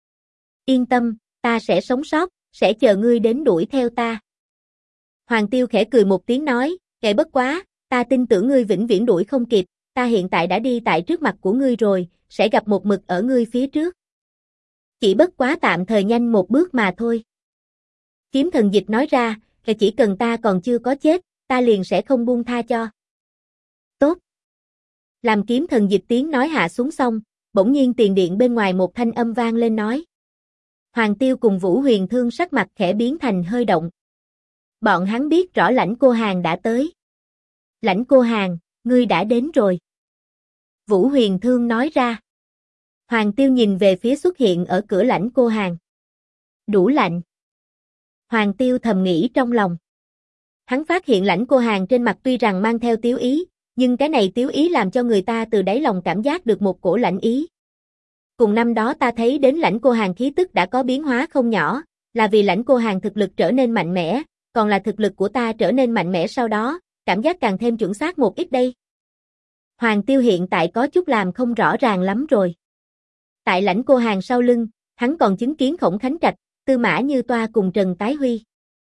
Yên tâm, ta sẽ sống sót, sẽ chờ ngươi đến đuổi theo ta. Hoàng Tiêu khẽ cười một tiếng nói, bất quá, ta tin tưởng ngươi vĩnh viễn đuổi không kịp, ta hiện tại đã đi tại trước mặt của ngươi rồi, sẽ gặp một mực ở ngươi phía trước. Chỉ bất quá tạm thời nhanh một bước mà thôi. Kiếm Thần Dịch nói ra, chỉ cần ta còn chưa có chết, ta liền sẽ không buông tha cho. Tốt. Làm Kiếm Thần Dịch tiếng nói hạ xuống xong, bỗng nhiên tiền điện bên ngoài một thanh âm vang lên nói. Hoàng Tiêu cùng Vũ Huyền Thương sắc mặt khẽ biến thành hơi động. Bọn hắn biết rõ Lãnh Cô Hàn đã tới. Lãnh Cô Hàn, ngươi đã đến rồi. Vũ Huyền Thương nói ra. Hoàng Tiêu nhìn về phía xuất hiện ở cửa Lãnh Cô Hàn. Đủ lạnh. Hoàng Tiêu thầm nghĩ trong lòng. Hắn phát hiện Lãnh Cô Hàn trên mặt tuy rằng mang theo tiếu ý, nhưng cái này tiếu ý làm cho người ta từ đáy lòng cảm giác được một cổ lãnh ý. Cùng năm đó ta thấy đến Lãnh Cô Hàn khí tức đã có biến hóa không nhỏ, là vì Lãnh Cô Hàn thực lực trở nên mạnh mẽ, còn là thực lực của ta trở nên mạnh mẽ sau đó, cảm giác càng thêm chuẩn xác một ít đây. Hoàng Tiêu hiện tại có chút làm không rõ ràng lắm rồi. Tại Lãnh Cô Hàn sau lưng, hắn còn chứng kiến Khổng Khánh Trạch, Tư Mã Như Toa cùng Trần Tái Huy.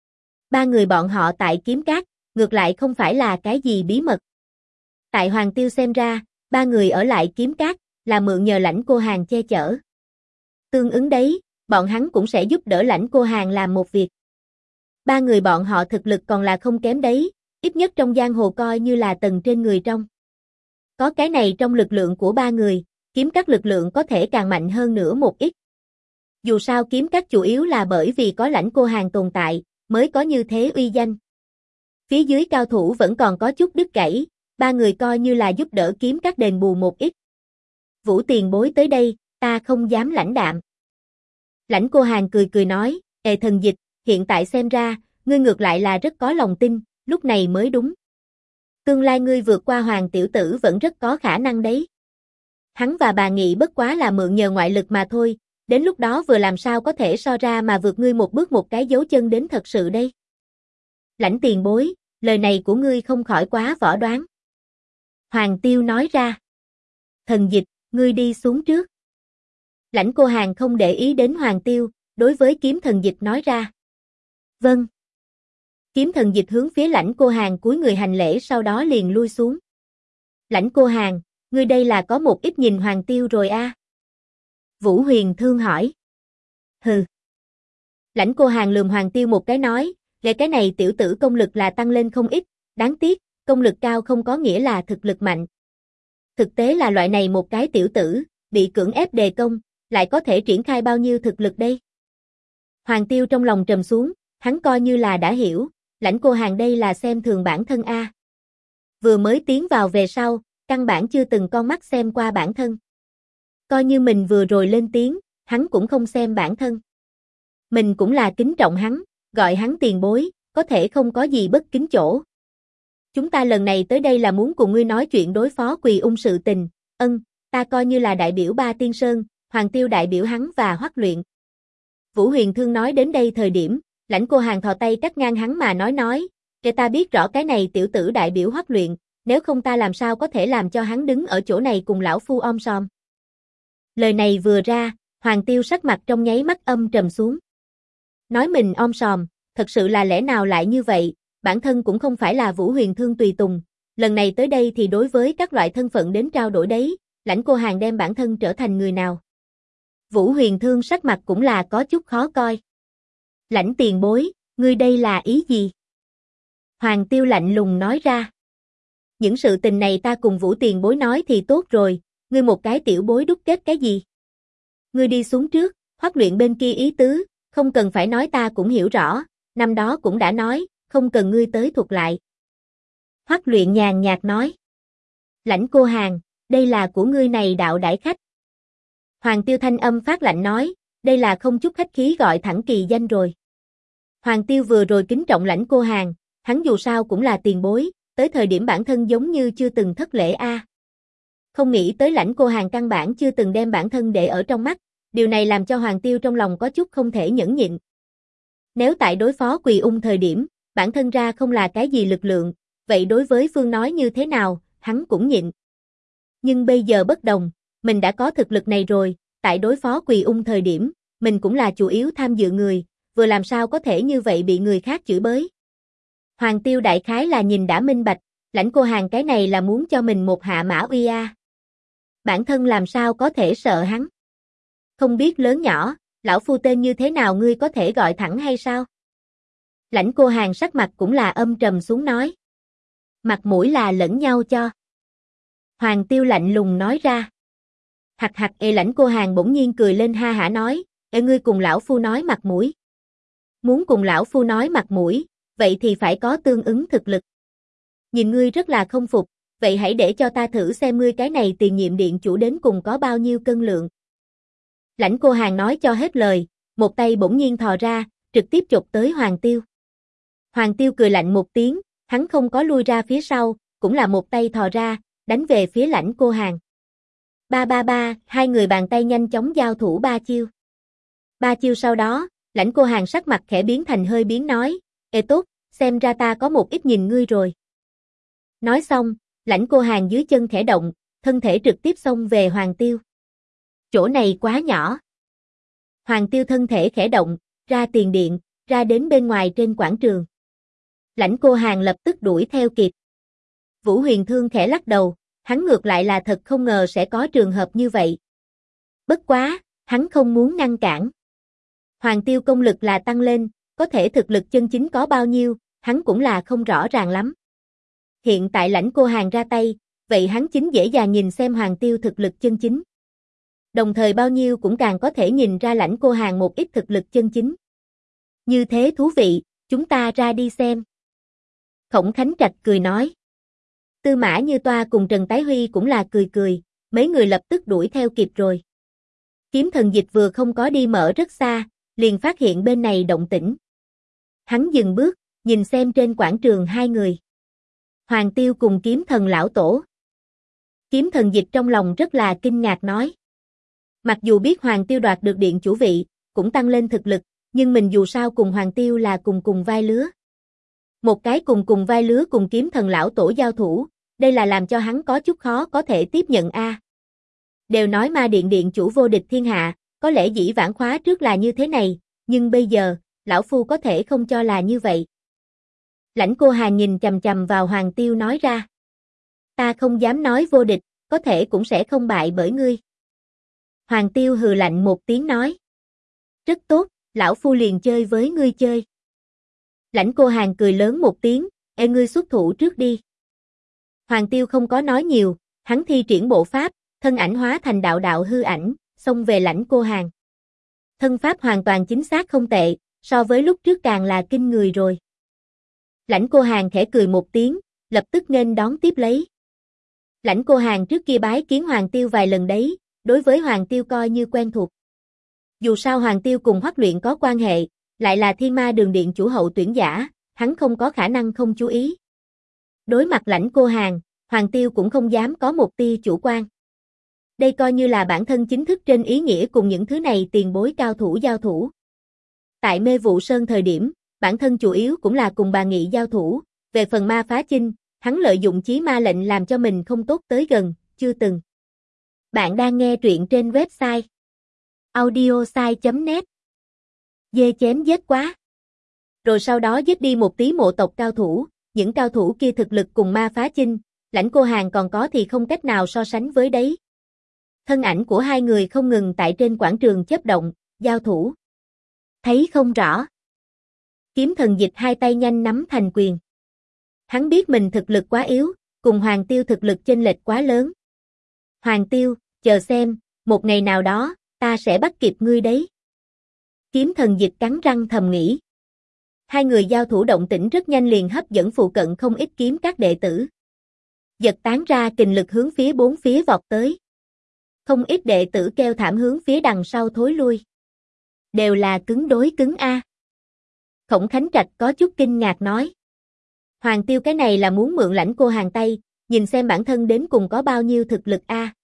Ba người bọn họ tại Kiếm Cát, ngược lại không phải là cái gì bí mật. Tại Hoàng Tiêu xem ra, ba người ở lại Kiếm Cát, là mượn nhờ Lãnh Cô Hàn che chở. Tương ứng đấy, bọn hắn cũng sẽ giúp đỡ Lãnh Cô Hàn làm một việc. Ba người bọn họ thực lực còn là không kém đấy, ít nhất trong giang hồ coi như là tầng trên người trong. Có cái này trong lực lượng của ba người, Kiếm Cát lực lượng có thể càng mạnh hơn nữa một ít. Dù sao Kiếm Cát chủ yếu là bởi vì có Lãnh Cô Hàn tồn tại, mới có như thế uy danh. Phía dưới cao thủ vẫn còn có chút đứt gãy, ba người coi như là giúp đỡ Kiếm Cát đền bù một ít. Vũ tiền bối tới đây, ta không dám lãnh đạm. Lãnh Cô Hàn cười cười nói, Thần Dịch, hiện tại xem ra, ngươi ngược lại là rất có lòng tin, lúc này mới đúng. Tương lai ngươi vượt qua Hoàng tiểu tử vẫn rất có khả năng đấy. Hắn và bà Nghị bất quá là mượn nhờ ngoại lực mà thôi, đến lúc đó vừa làm sao có thể so ra mà vượt ngươi một bước một cái dấu chân đến thật sự đây. Lãnh tiền bối, lời này của ngươi không khỏi quá võ đoán. Hoàng Tiêu nói ra. Thần Dịch, ngươi đi xuống trước. Lãnh Cô Hàn không để ý đến Hoàng Tiêu, đối với Kiếm Thần Dịch nói ra. Vâng. Kiếm Thần Dịch hướng phía Lãnh Cô Hàn cúi người hành lễ sau đó liền lui xuống. Lãnh Cô Hàn, ngươi đây là có một ít nhìn Hoàng Tiêu rồi a? Vũ Huyền Thương hỏi. Hừ. Lãnh Cô Hàn lườm Hoàng Tiêu một cái nói, cái này tiểu tử công lực là tăng lên không ít, đáng tiếc, công lực cao không có nghĩa là thực lực mạnh. Thực tế là loại này một cái tiểu tử, bị cưỡng ép đề công, lại có thể triển khai bao nhiêu thực lực đây? Hoàng Tiêu trong lòng trầm xuống, hắn coi như là đã hiểu, Lãnh Cô Hàn đây là xem thường bản thân a. Vừa mới tiến vào về sau, căn bản chưa từng con mắt xem qua bản thân. Coi như mình vừa rồi lên tiếng, hắn cũng không xem bản thân. Mình cũng là kính trọng hắn, gọi hắn tiền bối, có thể không có gì bất kính chỗ. Chúng ta lần này tới đây là muốn cùng ngươi nói chuyện đối phó Quỳ Ung sự tình, ta coi như là đại biểu Ba Tiên Sơn, Hoàng Tiêu đại biểu hắn và Hoắc Luyện. Vũ Huyền Thương nói đến đây thời điểm, Lãnh Cô Hàn thò tay cắt ngang hắn mà nói, để ta biết rõ cái này tiểu tử đại biểu Hoắc Luyện, nếu không ta làm sao có thể làm cho hắn đứng ở chỗ này cùng lão phu om sòm. Lời này vừa ra, Hoàng Tiêu sắc mặt trong nháy mắt âm trầm xuống. Nói mình om sòm, thật sự là lẽ nào lại như vậy, bản thân cũng không phải là Vũ Huyền Thương tùy tùng, lần này tới đây thì đối với các loại thân phận đến trao đổi đấy, Lãnh Cô Hàn đem bản thân trở thành người nào. Vũ Huyền Thương sắc mặt cũng là có chút khó coi. Lãnh tiền bối, ngươi đây là ý gì? Hoàng Tiêu lạnh lùng nói ra. Những sự tình này ta cùng Vũ tiền bối nói thì tốt rồi, ngươi một cái tiểu bối đúc kết cái gì? Ngươi đi xuống trước, Hoắc Luyện bên kia ý tứ, không cần phải nói ta cũng hiểu rõ, năm đó cũng đã nói, không cần ngươi tới thuật lại. Hoắc Luyện nhàn nhạt nói. Lãnh Cô Hàn, đây là của ngươi này đạo đãi khách. Hoàng Tiêu thanh âm phát lạnh nói, đây là không chút khách khí gọi thẳng kỳ danh rồi. Hoàng Tiêu vừa rồi kính trọng Lãnh Cô Hàn, hắn dù sao cũng là tiền bối, tới thời điểm bản thân giống như chưa từng thất lễ a. Không nghĩ tới Lãnh Cô Hàn căn bản chưa từng đem bản thân để ở trong mắt, điều này làm cho Hoàng Tiêu trong lòng có chút không thể nhẫn nhịn. Nếu tại đối phó Quỳ Ung thời điểm, bản thân ra không là cái gì lực lượng, vậy đối với Phương nói như thế nào, hắn cũng nhịn. Nhưng bây giờ bất đồng, mình đã có thực lực này rồi, tại đối phó Quỳ Ung thời điểm, mình cũng là chủ yếu tham dự người, vừa làm sao có thể như vậy bị người khác chửi bới. Hoàng Tiêu đại khái là nhìn đã minh bạch, Lãnh Cô Hàn cái này là muốn cho mình một hạ mã uy a. Bản thân làm sao có thể sợ hắn. Không biết lớn nhỏ, lão phu tên như thế nào ngươi có thể gọi thẳng hay sao? Lãnh Cô Hàn sắc mặt cũng là âm trầm xuống nói. Mặt mũi là lẫn nhau cho. Hoàng Tiêu lạnh lùng nói ra. Hặc hặc Lãnh Cô Hàn bỗng nhiên cười lên ha hả nói, ngươi cùng lão phu nói mặt mũi. Muốn cùng lão phu nói mặt mũi, vậy thì phải có tương ứng thực lực. Nhìn ngươi rất là không phục, vậy hãy để cho ta thử xem ngươi cái này tiền nhiệm điện chủ đến cùng có bao nhiêu cân lượng. Lãnh Cô Hàn nói cho hết lời, một tay bỗng nhiên thò ra, trực tiếp chụp tới Hoàng Tiêu. Hoàng Tiêu cười lạnh một tiếng, hắn không có lui ra phía sau, cũng là một tay thò ra, đánh về phía Lãnh Cô Hàn. Ba ba ba, hai người bàn tay nhanh chóng giao thủ ba chiêu. Ba chiêu sau đó, Lãnh Cô Hàn sắc mặt khẽ biến thành hơi biến nói, tốt, xem ra ta có một ít nhìn ngươi rồi. Nói xong, Lãnh Cô Hàn dưới chân khẽ động, thân thể trực tiếp xông về Hoàng Tiêu. Chỗ này quá nhỏ. Hoàng Tiêu thân thể khẽ động, ra tiền điện, ra đến bên ngoài trên quảng trường. Lãnh Cô Hàn lập tức đuổi theo kịp. Vũ Huyền Thương khẽ lắc đầu, hắn ngược lại là thật không ngờ sẽ có trường hợp như vậy. Bất quá, hắn không muốn ngăn cản. Hoàng Tiêu công lực là tăng lên, có thể thực lực chân chính có bao nhiêu, hắn cũng là không rõ ràng lắm. Hiện tại Lãnh Cô Hàn ra tay, vậy hắn chính dễ dàng nhìn xem Hoàng Tiêu thực lực chân chính. Đồng thời bao nhiêu cũng càng có thể nhìn ra Lãnh Cô Hàn một ít thực lực chân chính. Như thế thú vị, chúng ta ra đi xem. Khổng Khánh Trạch cười nói. Tư Mã Như Toa cùng Trần Tái Huy cũng là cười cười, mấy người lập tức đuổi theo kịp rồi. Kiếm Thần Dịch vừa không có đi mở rất xa, liền phát hiện bên này động tĩnh. Hắn dừng bước, nhìn xem trên quảng trường hai người. Hoàng Tiêu cùng Kiếm Thần lão tổ. Kiếm Thần Dịch trong lòng rất là kinh ngạc nói. Mặc dù biết Hoàng Tiêu đoạt được điện chủ vị, cũng tăng lên thực lực, nhưng mình dù sao cùng Hoàng Tiêu là cùng vai lứa. Một cái cùng vai lứa cùng Kiếm Thần lão tổ giao thủ, đây là làm cho hắn có chút khó có thể tiếp nhận a. Đều nói Ma Điện điện chủ vô địch thiên hạ, có lẽ dĩ vãng khóa trước là như thế này, nhưng bây giờ, lão phu có thể không cho là như vậy. Lãnh Cô Hàn nhìn chằm chằm vào Hoàng Tiêu nói ra. Ta không dám nói vô địch, có thể cũng sẽ không bại bởi ngươi. Hoàng Tiêu hừ lạnh một tiếng nói. Rất tốt, lão phu liền chơi với ngươi chơi. Lãnh Cô Hàn cười lớn một tiếng, ngươi xuất thủ trước đi. Hoàng Tiêu không có nói nhiều, hắn thi triển bộ pháp, thân ảnh hóa thành đạo đạo hư ảnh, xông về Lãnh Cô Hàn. Thân pháp hoàn toàn chính xác không tệ, so với lúc trước càng là kinh người rồi. Lãnh Cô Hàn khẽ cười một tiếng, lập tức nghênh đón tiếp lấy. Lãnh Cô Hàn trước kia bái kiến Hoàng Tiêu vài lần đấy, đối với Hoàng Tiêu coi như quen thuộc. Dù sao Hoàng Tiêu cùng Hoắc Luyện có quan hệ, lại là Thiên Ma Đường điện chủ hậu tuyển giả, hắn không có khả năng không chú ý. Đối mặt Lãnh Cô Hàn, Hoàng Tiêu cũng không dám có một tia chủ quan. Đây coi như là bản thân chính thức trên ý nghĩa cùng những thứ này tiền bối cao thủ giao thủ. Tại Mê Vụ Sơn thời điểm, bản thân chủ yếu cũng là cùng Bà Nghị giao thủ, về phần Ma Phá Chinh, hắn lợi dụng chí ma lệnh làm cho mình không tốt tới gần, chưa từng. Bạn đang nghe truyện trên website audiosai.net. Dê chém giết quá. Rồi sau đó giết đi một tí mộ tộc cao thủ, những cao thủ kia thực lực cùng Ma Phá Chinh, Lãnh Cô Hàn còn có thì không cách nào so sánh với đấy. Thân ảnh của hai người không ngừng tại trên quảng trường chớp động, giao thủ. Thấy không rõ. Kiếm Thần Dịch hai tay nhanh nắm thành quyền. Hắn biết mình thực lực quá yếu, cùng Hoàng Tiêu thực lực chênh lệch quá lớn. Hoàng Tiêu, chờ xem, một ngày nào đó, ta sẽ bắt kịp ngươi đấy. Kiếm Thần Dịch cắn răng thầm nghĩ. Hai người giao thủ động tĩnh rất nhanh liền hấp dẫn phụ cận không ít kiếm các đệ tử. Giật tán ra kình lực hướng phía bốn phía vọt tới. Không ít đệ tử kêu thảm hướng phía đằng sau thối lui. Đều là cứng đối cứng a. Khổng Khánh Trạch có chút kinh ngạc nói. Hoàng Tiêu cái này là muốn mượn Lãnh Cô Hàn tay, nhìn xem bản thân đến cùng có bao nhiêu thực lực a.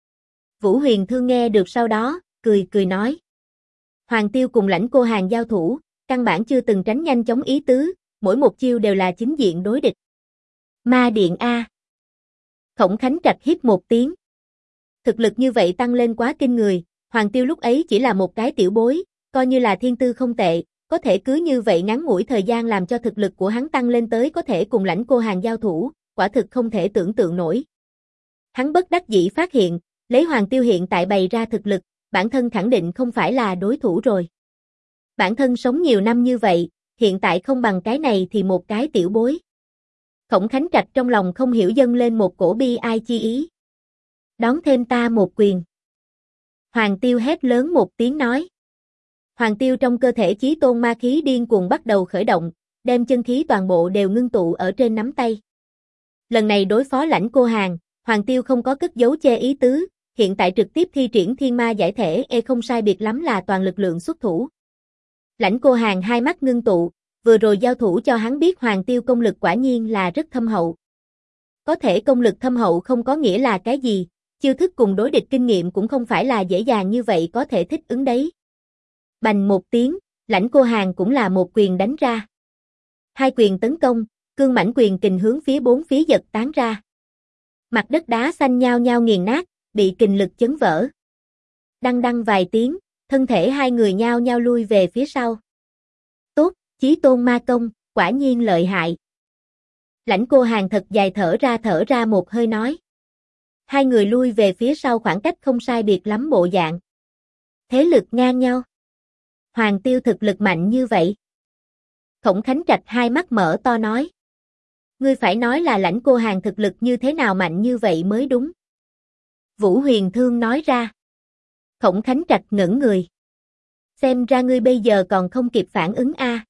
Vũ Huyền Thương nghe được sau đó, cười nói. Hoàng Tiêu cùng Lãnh Cô Hàn giao thủ, căn bản chưa từng tránh nhanh chóng ý tứ, mỗi một chiêu đều là chính diện đối địch. Ma Điện a. Khổng Khánh Trạch hít một tiếng. Thực lực như vậy tăng lên quá kinh người, Hoàng Tiêu lúc ấy chỉ là một cái tiểu bối, coi như là thiên tư không tệ, có thể cứ như vậy ngắn ngủi thời gian làm cho thực lực của hắn tăng lên tới có thể cùng Lãnh Cô Hàn giao thủ, quả thực không thể tưởng tượng nổi. Hắn bất đắc dĩ phát hiện, lấy Hoàng Tiêu hiện tại bày ra thực lực, bản thân khẳng định không phải là đối thủ rồi. Bản thân sống nhiều năm như vậy, hiện tại không bằng cái này thì một cái tiểu bối. Khổng Khánh Trạch trong lòng không hiểu dâng lên một cổ bi ai chi ý. Đón thêm ta một quyền. Hoàng Tiêu hét lớn một tiếng nói. Hoàng Tiêu trong cơ thể chí tôn ma khí điên cuồng bắt đầu khởi động, đem chân khí toàn bộ đều ngưng tụ ở trên nắm tay. Lần này đối phó Lãnh Cô Hàn, Hoàng Tiêu không có cất giấu che ý tứ, hiện tại trực tiếp thi triển thiên ma giải thể không sai biệt lắm là toàn lực lượng xuất thủ. Lãnh Cô Hàn hai mắt ngưng tụ, vừa rồi giao thủ cho hắn biết Hoàng Tiêu công lực quả nhiên là rất thâm hậu. Có thể công lực thâm hậu không có nghĩa là cái gì, chiêu thức cùng đối địch kinh nghiệm cũng không phải là dễ dàng như vậy có thể thích ứng đấy. Bành một tiếng, Lãnh Cô Hàn cũng là một quyền đánh ra. Hai quyền tấn công, cương mãnh quyền kình hướng phía bốn phía giật tán ra. Mặt đất đá xanh nhao nhao nghiền nát, bị kình lực chấn vỡ. Đăng đăng vài tiếng, thân thể hai người nhao nhao lui về phía sau. Tốt, chí tôn ma công, quả nhiên lợi hại. Lãnh Cô Hàn thật dài thở ra một hơi nói. Hai người lui về phía sau khoảng cách không sai biệt lắm bộ dạng. Thế lực ngang nhau. Hoàng Tiêu thực lực mạnh như vậy. Khổng Khánh Trạch hai mắt mở to nói. Ngươi phải nói là Lãnh Cô Hàn thực lực như thế nào mạnh như vậy mới đúng. Vũ Huyền Thương nói ra. Khổng Khánh Trạch ngẩn người. Xem ra ngươi bây giờ còn không kịp phản ứng a.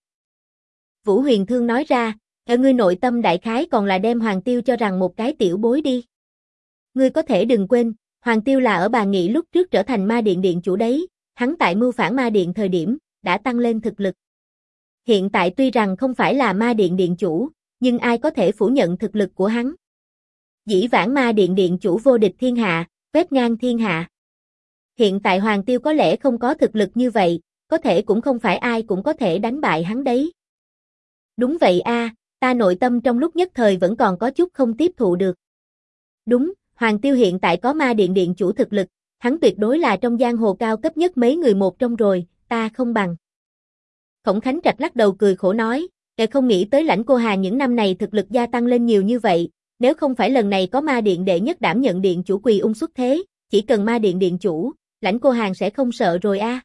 Vũ Huyền Thương nói ra, ở ngươi nội tâm đại khái còn là đem Hoàng Tiêu cho rằng một cái tiểu bối đi. Ngươi có thể đừng quên, Hoàng Tiêu là ở bà nghị lúc trước trở thành ma điện điện chủ đấy, hắn tại mưu phản ma điện thời điểm, đã tăng lên thực lực. Hiện tại tuy rằng không phải là ma điện điện chủ, nhưng ai có thể phủ nhận thực lực của hắn. Dĩ vãng ma điện điện chủ vô địch thiên hạ, quét ngang thiên hạ. Hiện tại Hoàng Tiêu có lẽ không có thực lực như vậy, có thể cũng không phải ai cũng có thể đánh bại hắn đấy. Đúng vậy a, ta nội tâm trong lúc nhất thời vẫn còn có chút không tiếp thụ được. Đúng, Hoàng Tiêu hiện tại có ma điện điện chủ thực lực, hắn tuyệt đối là trong giang hồ cao cấp nhất mấy người một trong rồi, ta không bằng. Khổng Khánh Trạch lắc đầu cười khổ nói, không nghĩ tới Lãnh Cô Hàn những năm này thực lực gia tăng lên nhiều như vậy, nếu không phải lần này có ma điện đệ nhất đảm nhận điện chủ Quỳ Ung xuất thế, chỉ cần ma điện điện chủ, Lãnh Cô Hàn sẽ không sợ rồi a.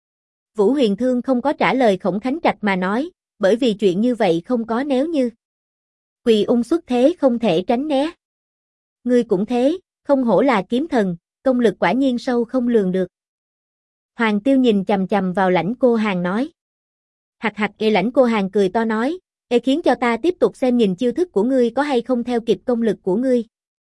Vũ Huyền Thương không có trả lời Khổng Khánh Trạch mà nói, bởi vì chuyện như vậy không có nếu như. Quỳ Ung xuất thế không thể tránh né. Ngươi cũng thế, không hổ là kiếm thần, công lực quả nhiên sâu không lường được. Hoàng Tiêu nhìn chằm chằm vào Lãnh Cô Hàn nói. Hạc hạc Lãnh Cô Hàn cười to nói, khiến cho ta tiếp tục xem nhìn chiêu thức của ngươi có hay không theo kịp công lực của ngươi.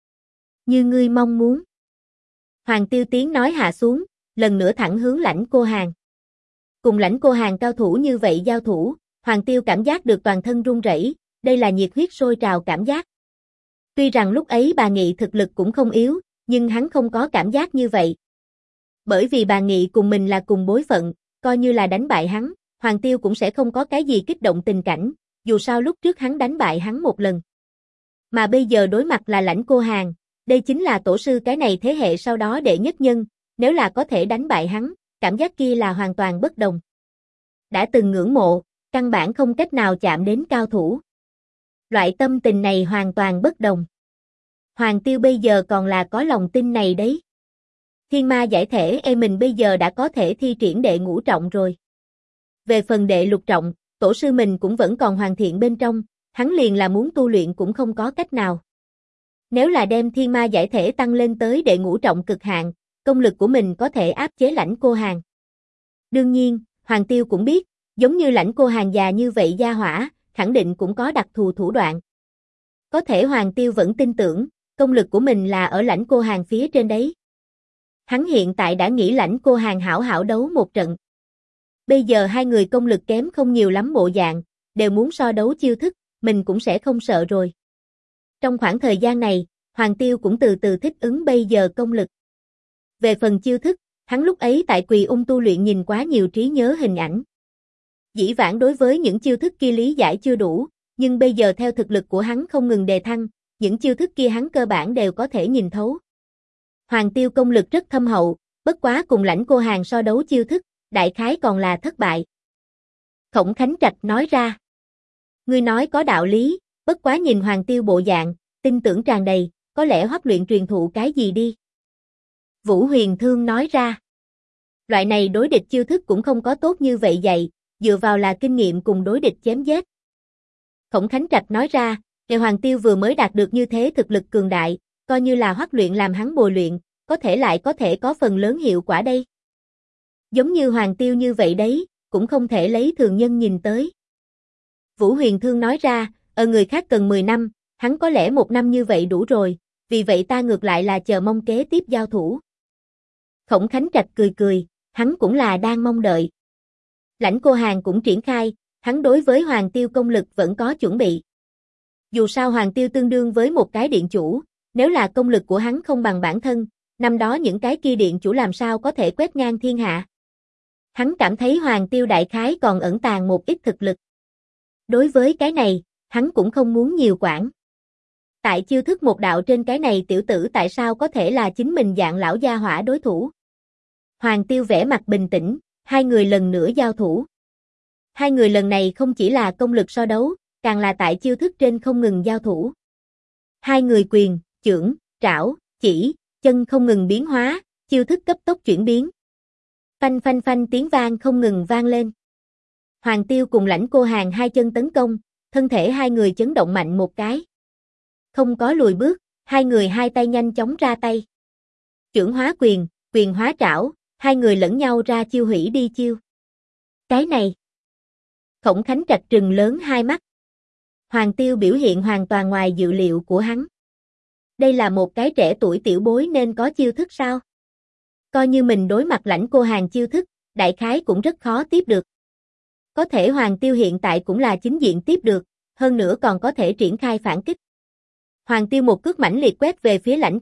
Như ngươi mong muốn. Hoàng Tiêu tiếng nói hạ xuống, lần nữa thẳng hướng Lãnh Cô Hàn. Cùng Lãnh Cô Hàn cao thủ như vậy giao thủ, Hoàng Tiêu cảm giác được toàn thân run rẩy, đây là nhiệt huyết sôi trào cảm giác. Tuy rằng lúc ấy bà Nghị thực lực cũng không yếu, nhưng hắn không có cảm giác như vậy. Bởi vì bà Nghị cùng mình là cùng bối phận, coi như là đánh bại hắn, Hoàng Tiêu cũng sẽ không có cái gì kích động tình cảnh, dù sao lúc trước hắn đánh bại hắn một lần. Mà bây giờ đối mặt là Lãnh Cô Hàn, đây chính là tổ sư cái này thế hệ sau đó đệ nhất nhân, nếu là có thể đánh bại hắn, cảm giác kia là hoàn toàn bất đồng. Đã từng ngưỡng mộ, căn bản không cách nào chạm đến cao thủ. Loại tâm tình này hoàn toàn bất đồng. Hoàng Tiêu bây giờ còn là có lòng tin này đấy. Thiên ma giải thể mình bây giờ đã có thể thi triển đệ ngũ trọng rồi. Về phần đệ lục trọng, tổ sư mình cũng vẫn còn hoàn thiện bên trong, hắn liền là muốn tu luyện cũng không có cách nào. Nếu là đem thiên ma giải thể tăng lên tới đệ ngũ trọng cực hạn, công lực của mình có thể áp chế Lãnh Cô Hàn. Đương nhiên, Hoàng Tiêu cũng biết, giống như Lãnh Cô Hàn già như vậy gia hỏa, khẳng định cũng có đặc thù thủ đoạn. Có thể Hoàng Tiêu vẫn tin tưởng, công lực của mình là ở Lãnh Cô Hàn phía trên đấy. Hắn hiện tại đã nghĩ Lãnh Cô Hàn hảo hảo đấu một trận. Bây giờ hai người công lực kém không nhiều lắm bộ dạng, đều muốn so đấu chiêu thức, mình cũng sẽ không sợ rồi. Trong khoảng thời gian này, Hoàng Tiêu cũng từ từ thích ứng bây giờ công lực. Về phần chiêu thức, hắn lúc ấy tại Quỳ Ung tu luyện nhìn quá nhiều trí nhớ hình ảnh. Dĩ vãng đối với những chiêu thức kia lý giải chưa đủ, nhưng bây giờ theo thực lực của hắn không ngừng đề thăng, những chiêu thức kia hắn cơ bản đều có thể nhìn thấu. Hoàng Tiêu công lực rất thâm hậu, bất quá cùng Lãnh Cô Hàn so đấu chiêu thức, đại khái còn là thất bại. Khổng Khánh Trạch nói ra. Ngươi nói có đạo lý, bất quá nhìn Hoàng Tiêu bộ dạng, tin tưởng tràn đầy, có lẽ Hoắc luyện truyền thụ cái gì đi. Vũ Huyền Thương nói ra. Loại này đối địch chiêu thức cũng không có tốt như vậy dạy, dựa vào là kinh nghiệm cùng đối địch chém giết. Khổng Khánh Trạch nói ra, Hoàng Tiêu vừa mới đạt được như thế thực lực cường đại, coi như là Hoắc luyện làm hắn bồi luyện, có thể có phần lớn hiệu quả đây. Giống như Hoàng Tiêu như vậy đấy, cũng không thể lấy thường nhân nhìn tới. Vũ Huyền Thương nói ra, người khác cần 10 năm, hắn có lẽ 1 năm như vậy đủ rồi, vì vậy ta ngược lại là chờ mong kế tiếp giao thủ. Khổng Khánh Trạch cười cười, hắn cũng là đang mong đợi. Lãnh Cô Hàn cũng triển khai, hắn đối với Hoàng Tiêu công lực vẫn có chuẩn bị. Dù sao Hoàng Tiêu tương đương với một cái điện chủ, nếu là công lực của hắn không bằng bản thân, năm đó những cái kia điện chủ làm sao có thể quét ngang thiên hạ. Hắn cảm thấy Hoàng Tiêu đại khái còn ẩn tàng một ít thực lực. Đối với cái này, hắn cũng không muốn nhiều quản. Tại chiêu thức một đạo trên cái này tiểu tử tại sao có thể là chính mình dạng lão gia hỏa đối thủ. Hoàng Tiêu vẻ mặt bình tĩnh, hai người lần nữa giao thủ. Hai người lần này không chỉ là công lực so đấu, càng là tại chiêu thức trên không ngừng giao thủ. Hai người quyền, chưởng, trảo, chỉ, chân không ngừng biến hóa, chiêu thức cấp tốc chuyển biến. Phanh phanh phanh tiếng vang không ngừng vang lên. Hoàng Tiêu cùng Lãnh Cô Hàn hai chân tấn công, thân thể hai người chấn động mạnh một cái. Không có lùi bước, hai người hai tay nhanh chóng ra tay. Chưởng hóa quyền, quyền hóa trảo, hai người lẫn nhau ra chiêu hủy đi chiêu. Cái này. Khổng Khánh Trạch trừng lớn hai mắt. Hoàng Tiêu biểu hiện hoàn toàn ngoài dự liệu của hắn. Đây là một cái trẻ tuổi tiểu bối nên có chiêu thức sao? Coi như mình đối mặt Lãnh Cô Hàn chiêu thức, đại khái cũng rất khó tiếp được. Có thể Hoàng Tiêu hiện tại cũng là chính diện tiếp được, hơn nữa còn có thể triển khai phản kích. Hoàng Tiêu một cước mãnh liệt quét về phía Lãnh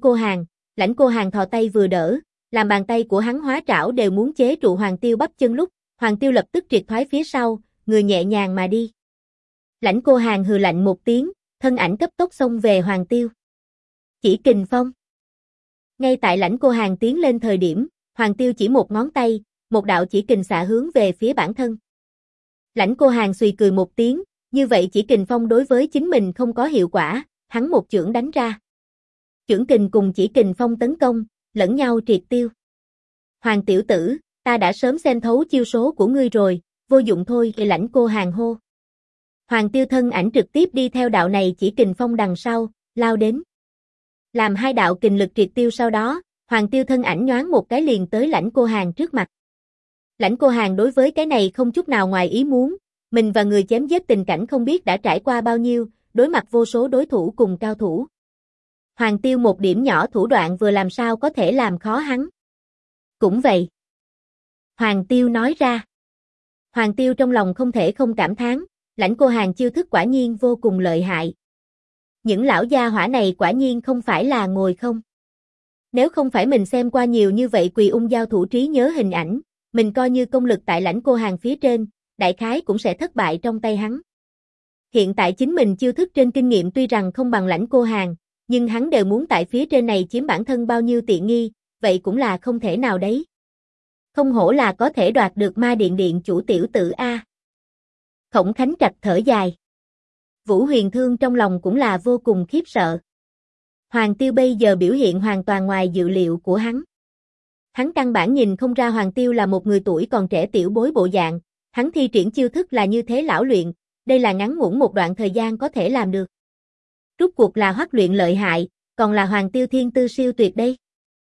Cô Hàn thò tay vừa đỡ, làm bàn tay của hắn hóa trảo đều muốn chế trụ Hoàng Tiêu bắp chân lúc, Hoàng Tiêu lập tức triệt thoái phía sau, người nhẹ nhàng mà đi. Lãnh Cô Hàn hừ lạnh một tiếng, thân ảnh cấp tốc xông về Hoàng Tiêu. Chỉ kình phong. Ngay tại Lãnh Cô Hàn tiến lên thời điểm, Hoàng Tiêu chỉ một ngón tay, một đạo chỉ kình xạ hướng về phía bản thân. Lãnh Cô Hàn xùy cười một tiếng, như vậy chỉ kình phong đối với chính mình không có hiệu quả, hắn một chưởng đánh ra. Chưởng kình cùng chỉ kình phong tấn công, lẫn nhau triệt tiêu. Hoàng tiểu tử, ta đã sớm xem thấu chiêu số của ngươi rồi, vô dụng thôi, Lãnh Cô Hàn hô. Hoàng Tiêu thân ảnh trực tiếp đi theo đạo này chỉ kình phong đằng sau, lao đến. Làm hai đạo kình lực triệt tiêu sau đó, Hoàng Tiêu thân ảnh nhoáng một cái liền tới Lãnh Cô Hàn trước mặt. Lãnh Cô Hàn đối với cái này không chút nào ngoài ý muốn, mình và người chém giết tình cảnh không biết đã trải qua bao nhiêu, đối mặt vô số đối thủ cùng cao thủ. Hoàng Tiêu một điểm nhỏ thủ đoạn vừa làm sao có thể làm khó hắn. Cũng vậy. Hoàng Tiêu nói ra. Hoàng Tiêu trong lòng không thể không cảm thán, Lãnh Cô Hàn chiêu thức quả nhiên vô cùng lợi hại. Những lão gia hỏa này quả nhiên không phải là ngồi không. Nếu không phải mình xem qua nhiều như vậy Quỳ Ung giao thủ trí nhớ hình ảnh, mình coi như công lực tại Lãnh Cô Hàn phía trên, đại khái cũng sẽ thất bại trong tay hắn. Hiện tại chính mình chiêu thức trên kinh nghiệm tuy rằng không bằng Lãnh Cô Hàn, nhưng hắn đều muốn tại phía trên này chiếm bản thân bao nhiêu tiện nghi, vậy cũng là không thể nào đấy. Không hổ là có thể đoạt được Ma Điện điện chủ tiểu tử A. Khổng Khánh Trạch thở dài. Vũ Huyền Thương trong lòng cũng là vô cùng khiếp sợ. Hoàng Tiêu bây giờ biểu hiện hoàn toàn ngoài dự liệu của hắn. Hắn căn bản nhìn không ra Hoàng Tiêu là một người tuổi còn trẻ tiểu bối bộ dạng, hắn thi triển chiêu thức là như thế lão luyện, đây là ngắn ngủn một đoạn thời gian có thể làm được. Rốt cuộc là Hoắc luyện lợi hại, còn là Hoàng Tiêu thiên tư siêu tuyệt đây.